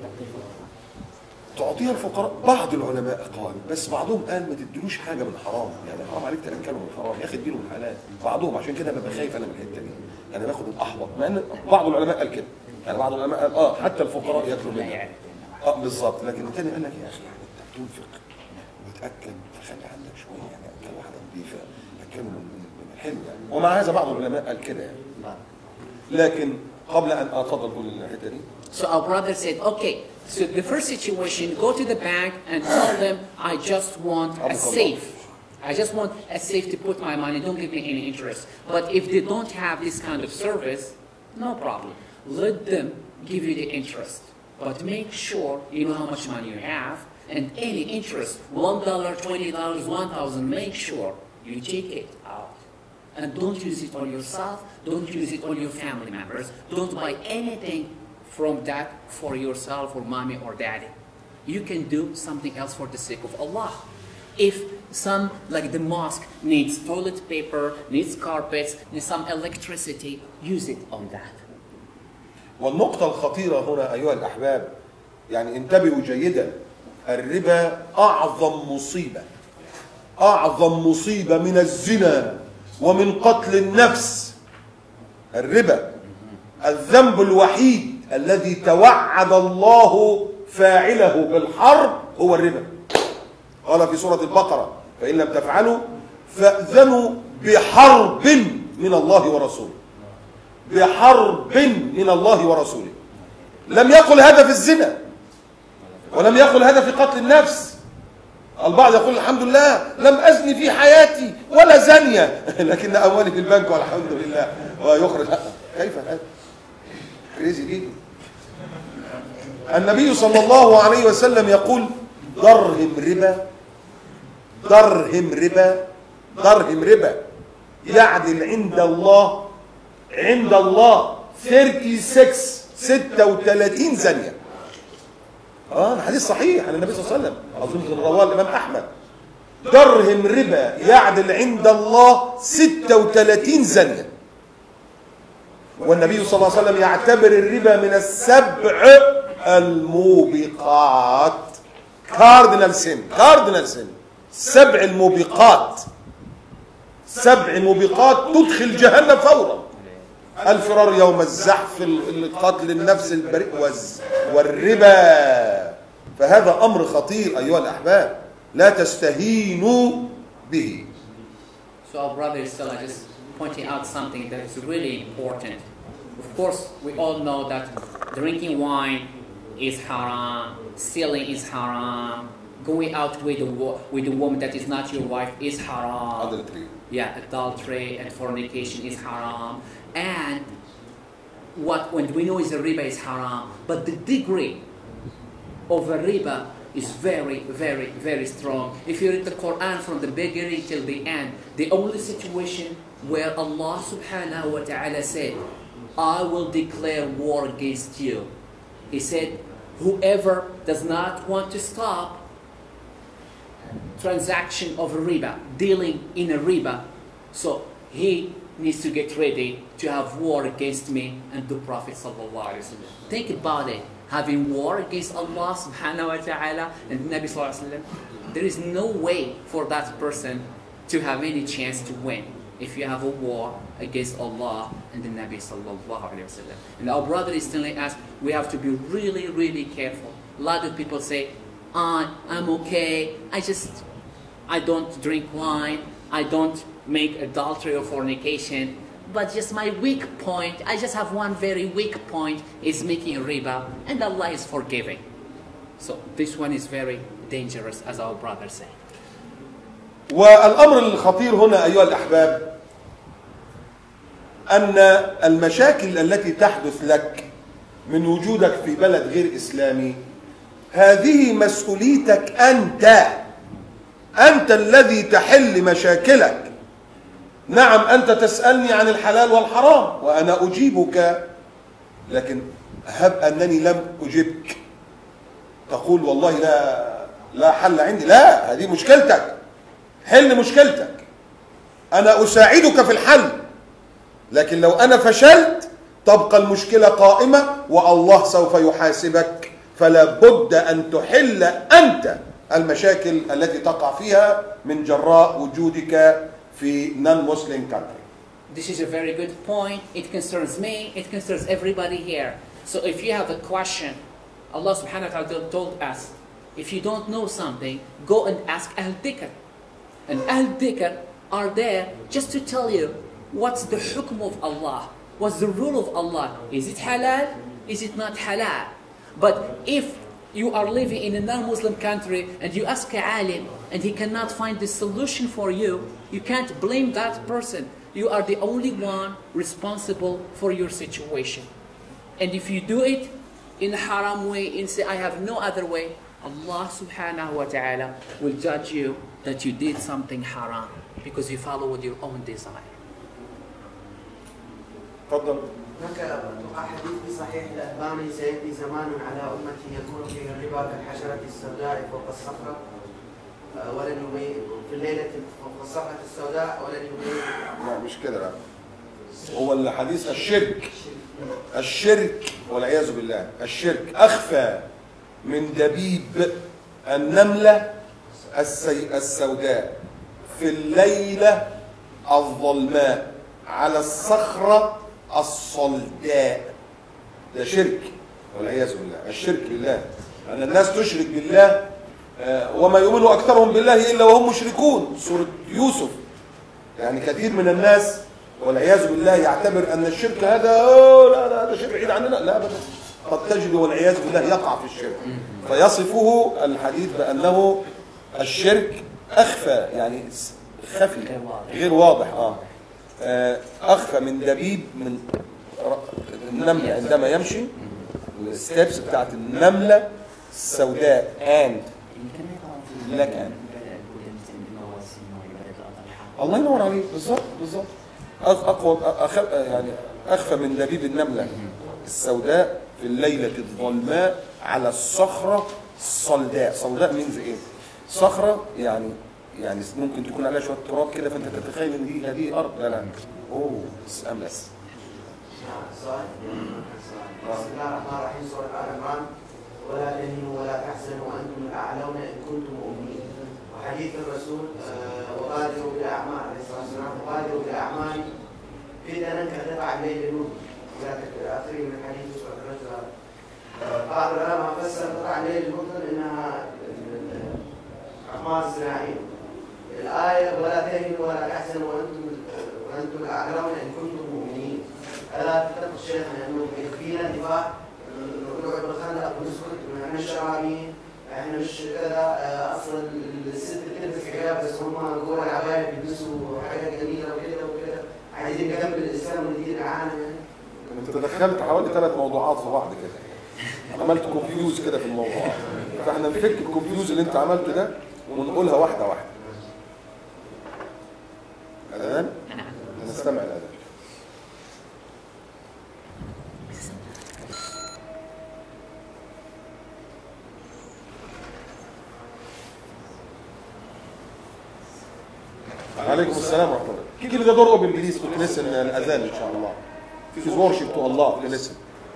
تعطيها الفقراء. بعض العلماء قال، بس بعضهم قال ما تدلوش حاجة من حرام، يعني حرام عليك تأكله من حرام، ياخد دينه من حلال. بعضهم عشان كده ببقى خايف أنا من الحتة دي، يعني باخد الأحوط، مع إن بعض العلماء قال كده، يعني بعض العلماء قال حتى الفقراء ياكلوا منها. بالظبط. لكن الثاني قال لك يا أخي يعني أنت بتنفق وتأكل، فخلي عندك شوية، يعني أكل واحدة نظيفة، أكله من الحلو يعني. ومع هذا بعض العلماء قال كده يعني. لكن قبل أن أتفضل كل الحتة دي. So our brother said, okay, so the first situation, go to the bank and tell them, I just want a safe. I just want a safe to put my money, don't give me any interest. But if they don't have this kind of service, no problem. Let them give you the interest. But make sure you know how much money you have, and any interest, $1, $20, $1,000, make sure you take it out. And don't use it on yourself, don't use it on your family members, don't buy anything from that for yourself or mommy or daddy. You can do something else for the sake of Allah. If some, like the mosque, needs toilet paper, needs carpets, needs some electricity, use it on that. والنقطة الخطيرة هنا أيها الأحباب، يعني انتبهوا جيدا، الربا أعظم مصيبة من الزنا ومن قتل النفس. الربا الذنب الوحيد الذي توعد الله فاعله بالحرب هو الربا. قال في سورة البقرة فإن لم تفعلوا فأذنوا بحرب من الله ورسوله. بحرب من الله ورسوله. لم يقل هذا في الزنا ولم يقل هذا في قتل النفس. البعض يقول الحمد لله لم أزني في حياتي ولا زانية لكن أموالي في البنك والحمد لله ويخرج. كيف هذا؟ كريزي جدا. النبي صلى الله عليه وسلم يقول درهم ربا يعدل عند الله 36 زانية. حديث صحيح عن النبي صلى الله عليه وسلم، أظن رواه الإمام أحمد. درهم ربا يعدل عند الله 36 زانية. والنبي صلى الله عليه وسلم يعتبر الربا من السبع الموبقات. كاردينال سن 7 الموبقات، 7 موبقات تدخل جهنم فورا. الفرار يوم الزحف، القتل النفس البريء والربا. فهذا أمر خطير أيها الأحباب، لا تستهينوا به. So our brother is still just pointing out something that is really important. Of course, we all know that drinking wine is haram, stealing is haram, going out with a woman that is not your wife is haram. Adultery. Yeah, adultery and fornication is haram. And when we know is a riba is haram, but the degree of a riba is very, very, very strong. If you read the Quran from the beginning till the end, the only situation where Allah subhanahu wa ta'ala said, I will declare war against you. He said, whoever does not want to stop, transaction of riba, dealing in a riba. So he needs to get ready to have war against me and the Prophet sallallahu alaihi wasallam. Think about it. Having war against Allah subhanahu wa ta'ala and Nabi sallallahu alaihi wasallam, there is no way for that person to have any chance to win if you have a war against Allah and the Nabi sallallahu alaihi wasallam. And our brother is telling us we have to be really, really careful. A lot of people say, I'm okay, I don't drink wine, I don't make adultery or fornication, but just my weak point, I just have one very weak point, is making riba, and Allah is forgiving. So this one is very dangerous, as our brother said. والأمر الخطير هنا أيها الأحباب أن المشاكل التي تحدث لك من وجودك في بلد غير إسلامي هذه مسؤوليتك أنت الذي تحل مشاكلك. نعم أنت تسألني عن الحلال والحرام وأنا أجيبك، لكن هب أنني لم أجبك تقول والله لا حل عندي. لا، هذه مشكلتك، حل مشكلتك، أنا أساعدك في الحل، لكن لو أنا فشلت تبقى المشكلة قائمة والله سوف يحاسبك. فلا بد أن تحل أنت المشاكل التي تقع فيها من جراء وجودك في non-Muslim country. This is a very good point. It concerns me, it concerns everybody here. So if you have a question, Allah subhanahu wa ta'ala told us, if you don't know something, go and ask Ahl Dhikr. And Ahl Dhikr are there just to tell you what's the hukm of Allah, what's the rule of Allah. Is it halal? Is it not halal? But if you are living in a non-Muslim country and you ask a alim and he cannot find the solution for you, you can't blame that person. You are the only one responsible for your situation. And if you do it in a haram way and say, I have no other way, Allah subhanahu wa ta'ala will judge you that you did something haram because you followed your own desire. تفضل. هناك أتوقع حديث في صحيح الألباني سيأتي زمان على أمتي يكون فيه الربا كالحشرة السوداء فوق الصخرة ولن يميز في الليلة فوق الصخرة السوداء ولن يميز. لا مش كده، لا هو الحديث الشرك والعياذ بالله، الشرك أخفى من دبيب النملة السوداء في الليلة الظلماء على الصخرة الصلداء. ده شرك والعياذ بالله، الشرك بالله أن الناس تشرك بالله وما يؤمن أكثرهم بالله إلا وهم مشركون. سورة يوسف. يعني كثير من الناس والعياذ بالله يعتبر أن الشرك هذا لا هذا شيء بعيد عننا. لا أبدا، قد تجد والعياذ بالله يقع في الشرك، فيصفه الحديث بأنه الشرك أخفى، يعني خفي غير واضح. أخفى من دبيب من النملة عندما يمشي، الستيبس بتاعت النملة السوداء لك الله ينور عليك. بالضبط أقوى يعني أخفى من دبيب النملة السوداء في الليلة الظلماء على الصخرة الصلداء. صلداء means إيه؟ صخرة يعني ممكن تكون عليها شوية تراب كده فأنت تتخيل إن هذه أرض. لا أملس. بسم الله الرحمن الرحيم. سورة آل عمران. ولا تهنوا ولا تحزنوا وأنتم الأعلون إن كنتم مؤمنين. وحديث الرسول وبادروا بالأعمال عليه الصلاة والسلام، وبادروا بالأعمال فتنا كقطع الليل المظلم إلى آخره من حديث سورة الرجل. بعض العلماء فسر قطع الليل المظلم إنها أعمال صناعية. الآية ولا تهنوا ولا تحزنوا وأنتم الأعلون إن كنتم مؤمنين. ألا تتقوا الشيخ لأنه يكفينا الدفاع نقعد بالخندق ونسكت احنا مش شرابين احنا مش كذا. اصلا الست بتلبس حجاب بس هم جوه العبايه بيلبسوا حاجات جميله وكده عايزين نكمل الاسلام وندين العالم. يعني انت تدخلت حوالي 3 موضوعات في بعض كده، عملت كونفيوز كده في الموضوعات، فاحنا نفك الكونفيوز اللي انت عملته ده ونقولها واحده واحده. الآن نستمع الآن. عليكم السلام ورحمة الله. كيف اللي دور بالانجليزي كنت لسن الاذان ان شاء الله. في worship to Allah لسن.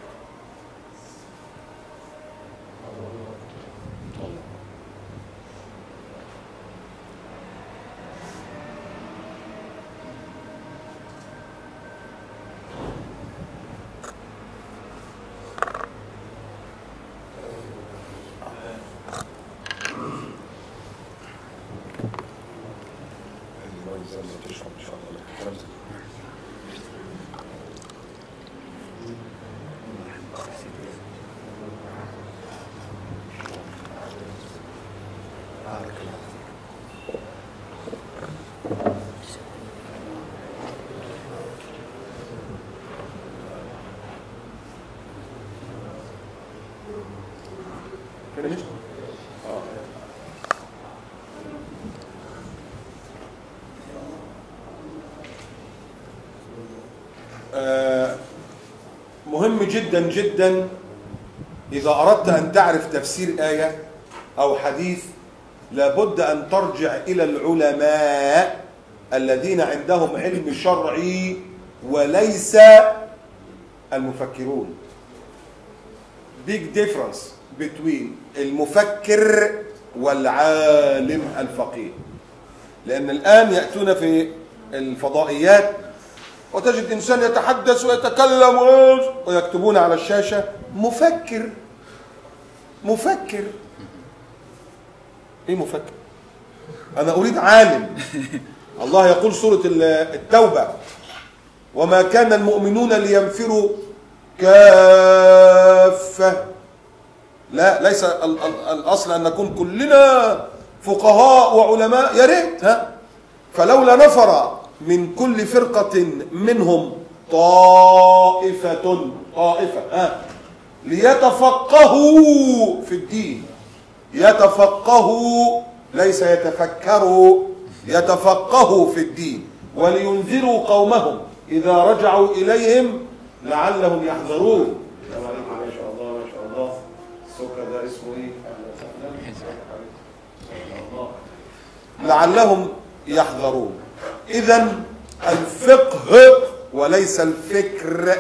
مهم جدا جدا إذا أردت أن تعرف تفسير آية أو حديث لابد أن ترجع إلى العلماء الذين عندهم علم شرعي وليس المفكرون. big difference between المفكر والعالم الفقيه. لأن الآن يأتون في الفضائيات وتجد إنسان يتحدث ويتكلم ويكتبون على الشاشة مفكر. مفكر إيه مفكر؟ أنا أريد عالم. الله يقول سورة التوبة وما كان المؤمنون لينفروا كافة. لا، ليس الأصل أن نكون كلنا فقهاء وعلماء، يا ريت فلولا نفر من كل فرقة منهم طائفة ليتفقهوا في الدين. يتفقهوا ليس يتفكروا، يتفقهوا في الدين ولينذروا قومهم إذا رجعوا إليهم لعلهم يحذرون. ما شاء الله ما شاء الله. السكر ده اسمه ايه؟ لعلهم يحذرون. إذن الفقه وليس الفكر.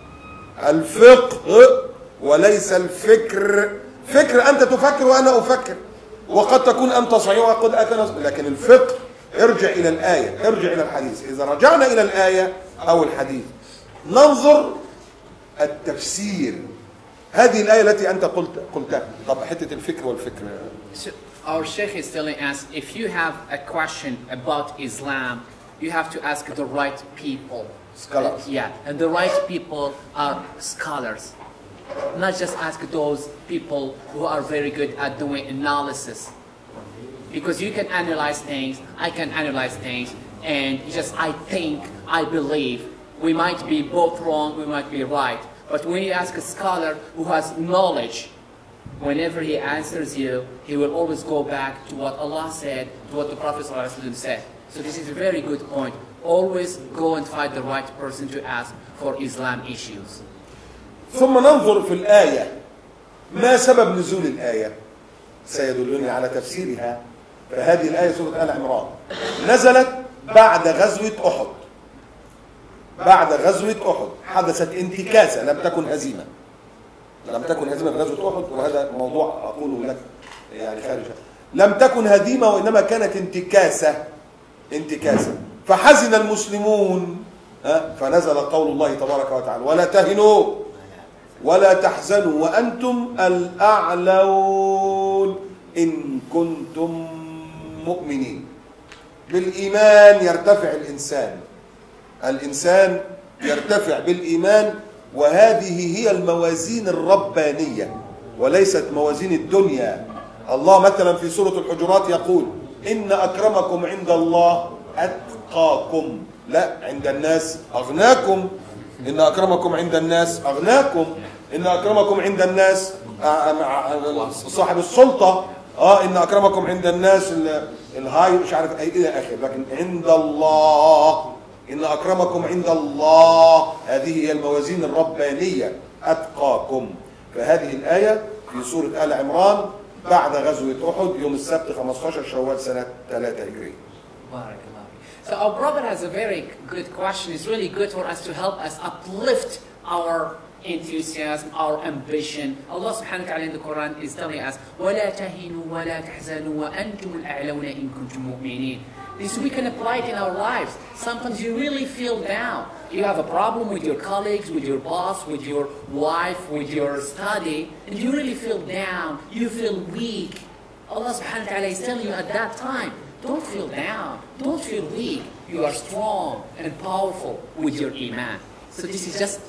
الفقه وليس الفكر. فكر أنت تفكر وأنا أفكر، وقد تكون أنت صحيح وقد أنا، لكن الفقه ارجع إلى الآية، ارجع إلى الحديث. إذا رجعنا إلى الآية أو الحديث ننظر التفسير. هذه الآية التي أنت قلتها. طب حتة الفكر والفكر. Our Sheikh is telling us, if you have a question about Islam, you have to ask the right people. Scholars. Yeah, and the right people are scholars. Not just ask those people who are very good at doing analysis. Because you can analyze things, I can analyze things, and just I think, I believe. We might be both wrong, we might be right. But when you ask a scholar who has knowledge, whenever he answers you, he will always go back to what Allah said, to what the Prophet ﷺ said. So this is a very good point. Always go and find the right person to ask for Islam issues. ثم ننظر في الآية ما سبب نزول الآية، سيدلني على تفسيرها. فهذه الآية سورة آل عمران نزلت بعد غزوة أحد. بعد غزوة أحد حدثت انتكاسة، لم تكن هزيمة. لم تكن هزيمة في غزوة أحد، وهذا موضوع أقوله لك يعني خارج. لم تكن هزيمة وإنما كانت انتكاسة. انتكاسة. فحزن المسلمون فنزل قول الله تبارك وتعالى ولا تهنوا ولا تحزنوا وأنتم الأعلون إن كنتم مؤمنين. بالإيمان يرتفع الإنسان. الإنسان يرتفع بالإيمان، وهذه هي الموازين الربانية وليست موازين الدنيا. الله مثلا في سورة الحجرات يقول إن أكرمكم عند الله أتقاكم. لا، عند الناس أغناكم. إن أكرمكم عند الناس أغناكم. إن أكرمكم عند الناس صاحب السلطة. إن أكرمكم عند الناس الهاي مش عارف أي إلى آخر. لكن عند الله، إن أكرمكم عند الله، هذه هي الموازين الربانية. أتقاكم. فهذه الآية في سورة آل عمران بعد غزوة أحد يوم السبت 15 شوال سنة 3 هجرية. بارك الله. So our brother has a very good question. It's really good for us to help us uplift our enthusiasm, our ambition. Allah subhanahu wa ta'ala in the Quran is telling us, وَلَا تَهِنُوا وَلَا تَحْزَنُوا وَأَنْتُمُ الْأَعْلَوْنَ إِن كُنتُم مُؤْمِنِينَ. This we can apply it in our lives. Sometimes you really feel down. You have a problem with your colleagues, with your boss, with your wife, with your study, and you really feel down. You feel weak. Allah subhanahu wa ta'ala is telling you at that time, don't feel down. Don't feel weak. You are strong and powerful with your iman. So this is just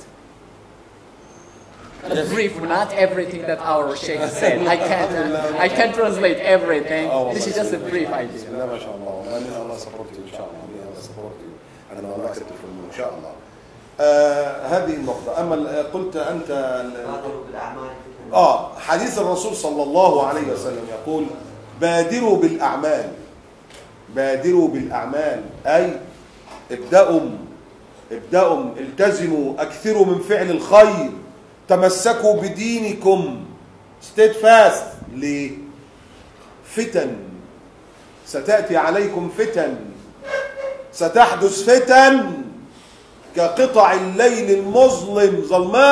a brief, not everything that our Sheikh said. I can't translate everything. This is just a brief idea. لا ما شاء الله. الله support you إن شاء الله. الله support you. أنا ما أكسب في إن شاء الله. هذه النقطة. أما قلت أنت حديث الرسول صلى الله عليه وسلم يقول بادروا بالأعمال. بادروا بالأعمال أي ابدأوا التزموا أكثروا من فعل الخير تمسكوا بدينكم steadfast لفتن ستأتي عليكم فتن ستحدث فتن كقطع الليل المظلم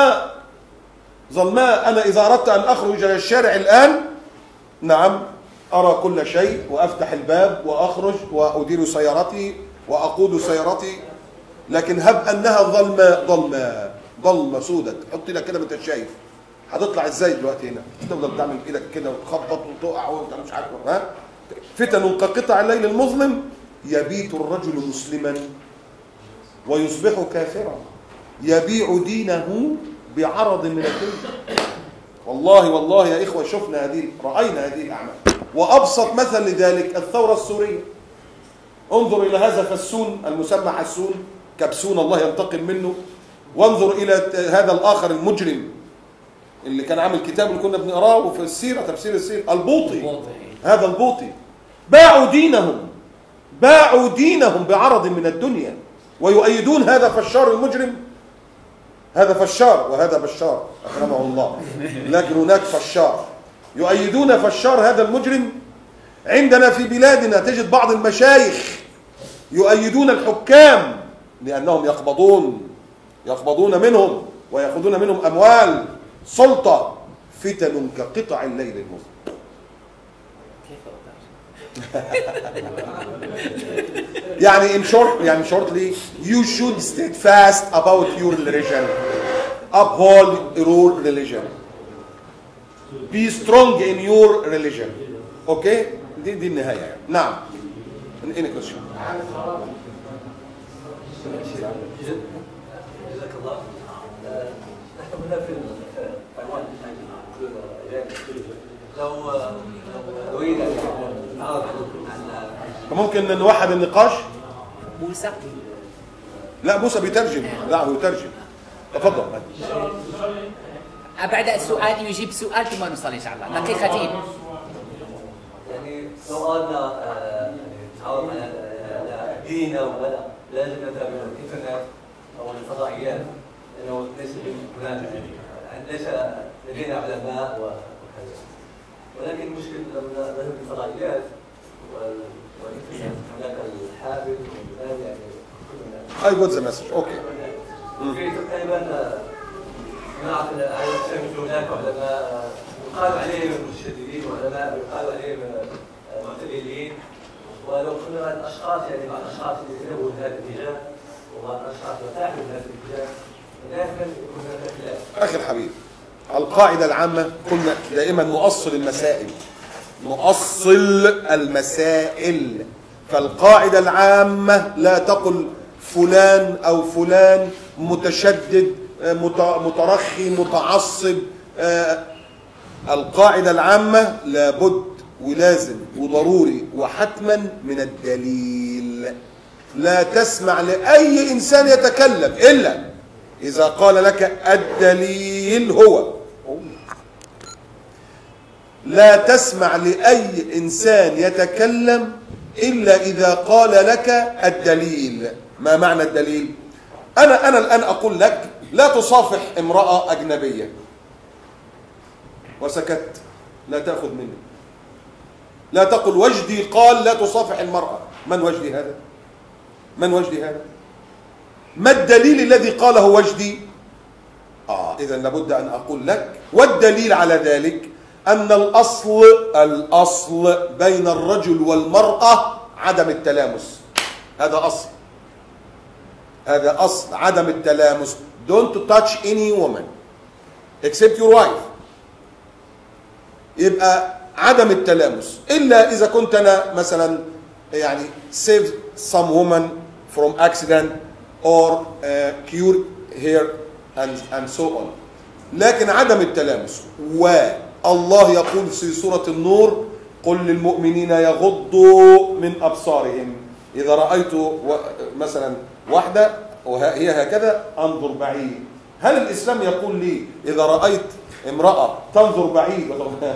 ظلماء أنا إذا أردت أن أخرج إلى الشارع الآن نعم أرى كل شيء وأفتح الباب وأخرج وأدير سيارتي وأقود سيارتي لكن هب أنها ظلمة سودة حط لك كده ما انت شايف هتطلع ازاي دلوقتي هنا تفضل تعمل ايدك كده وتخبط وتقع وانت مش عارف فتن كقطع الليل المظلم يبيت الرجل مسلما ويصبح كافرا يبيع دينه بعرض من الدنيا والله يا إخوة رأينا هذه الأعمال وأبسط مثل لذلك الثورة السورية انظر إلى هذا فسون المسمى حسون كبسون الله ينتقم منه وانظر إلى هذا الآخر المجرم اللي كان عامل كتاب اللي كنا بنقراه في السيرة تفسير السيرة البوطي هذا البوطي باعوا دينهم بعرض من الدنيا ويؤيدون هذا فشار المجرم هذا فشار وهذا بشار أكرمه الله لكن هناك فشار يؤيدون فشار هذا المجرم عندنا في بلادنا تجد بعض المشايخ يؤيدون الحكام لأنهم يقبضون منهم ويأخذون منهم أموال سلطة فتن كقطع الليل المظلم يعني shortly you should stay fast about your religion uphold your religion be strong in your religion okay دي النهاية يعني. نعم any question جزاك الله نحن هنا في تايوان لو أريد أن نعرف عن ممكن نوحد النقاش موسى لا موسى بيترجم لا هو يترجم تفضل بعد السؤال يجيب سؤال ثم نصلي إن شاء الله دقيقتين يعني لو أردنا نتعرف على ديننا ولا لازم نتابع الإنترنت أو الفضائيات لأنه ليس هناك ليس لدينا علماء وكذا ولكن المشكلة لما نذهب للفضائيات والإنترنت هناك الحافظ والبلاد يعني I got the message okay في تقريبا نعرف هناك علماء يقال عليهم مشددين وعلماء يقال عليهم معتدلين ولو كنا الاشخاص يعني بعض الاشخاص اللي يذهبوا في هذا الاتجاه وبعض الاشخاص يرتاحوا في هذا الاتجاه دائما يكون هناك خلاف. اخي الحبيب القاعده العامه قلنا دائما نؤصل المسائل فالقاعده العامه لا تقل فلان او فلان متشدد مترخي متعصب القاعده العامه لابد ولازم وضروري وحتما من الدليل لا تسمع لأي إنسان يتكلم إلا إذا قال لك الدليل هو لا تسمع لأي إنسان يتكلم إلا إذا قال لك الدليل ما معنى الدليل؟ أنا الآن أقول لك لا تصافح امرأة أجنبية وسكت لا تأخذ مني لا تقل وجدي قال لا تصافح المرأة من وجدي هذا؟ من وجدي هذا؟ ما الدليل الذي قاله وجدي؟ إذا لابد أن أقول لك، والدليل على ذلك أن الأصل بين الرجل والمرأة عدم التلامس. هذا أصل عدم التلامس. Don't touch any woman except your wife. يبقى عدم التلامس، إلا إذا كنت أنا مثلا يعني save some woman from accident or cure her and so on. لكن عدم التلامس. والله يقول في سورة النور: قل للمؤمنين يغضوا من أبصارهم. إذا رأيت مثلا واحدة وهي هكذا انظر بعيد. هل الإسلام يقول لي إذا رأيت امرأة تنظر بعيد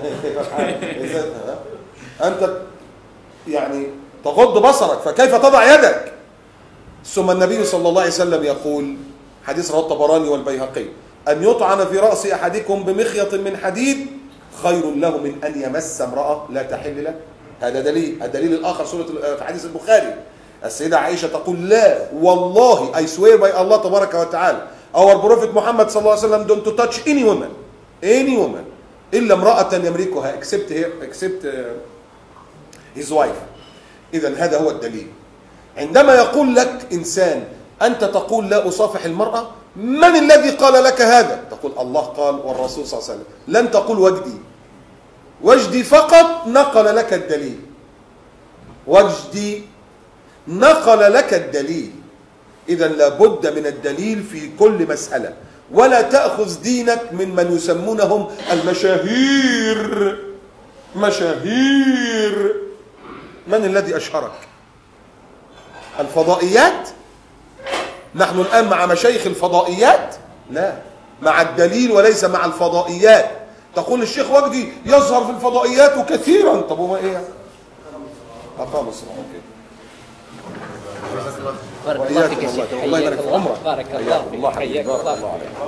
أنت يعني تغض بصرك، فكيف تضع يدك؟ ثم النبي صلى الله عليه وسلم يقول، حديث رواه الطبراني والبيهقي: أن يطعن في رأس أحدكم بمخيط من حديد خير له من أن يمس امرأة لا تحل له. هذا دليل. الدليل الآخر في حديث البخاري، السيدة عائشة تقول: لا والله I swear by Allah تبارك وتعالى our prophet Muhammad صلى الله عليه وسلم don't to touch any woman إلا امرأة يملكها except his wife. إذن هذا هو الدليل. عندما يقول لك إنسان أنت تقول لا أصافح المرأة، من الذي قال لك هذا؟ تقول الله قال والرسول صلى الله عليه وسلم. لن تقول وجدي فقط نقل لك الدليل. وجدي نقل لك الدليل. إذن لابد من الدليل في كل مسألة، ولا تأخذ دينك من يسمونهم المشاهير. مشاهير من الذي أشهرك؟ الفضائيات؟ نحن الآن مع مشايخ الفضائيات؟ لا، مع الدليل وليس مع الفضائيات. تقول الشيخ وجدي يظهر في الفضائيات كثيرا. طب وما إيه؟ أقام الصلاة. بارك الله فيك يا شيخ. الله يبارك في عمرك. بارك الله فيك.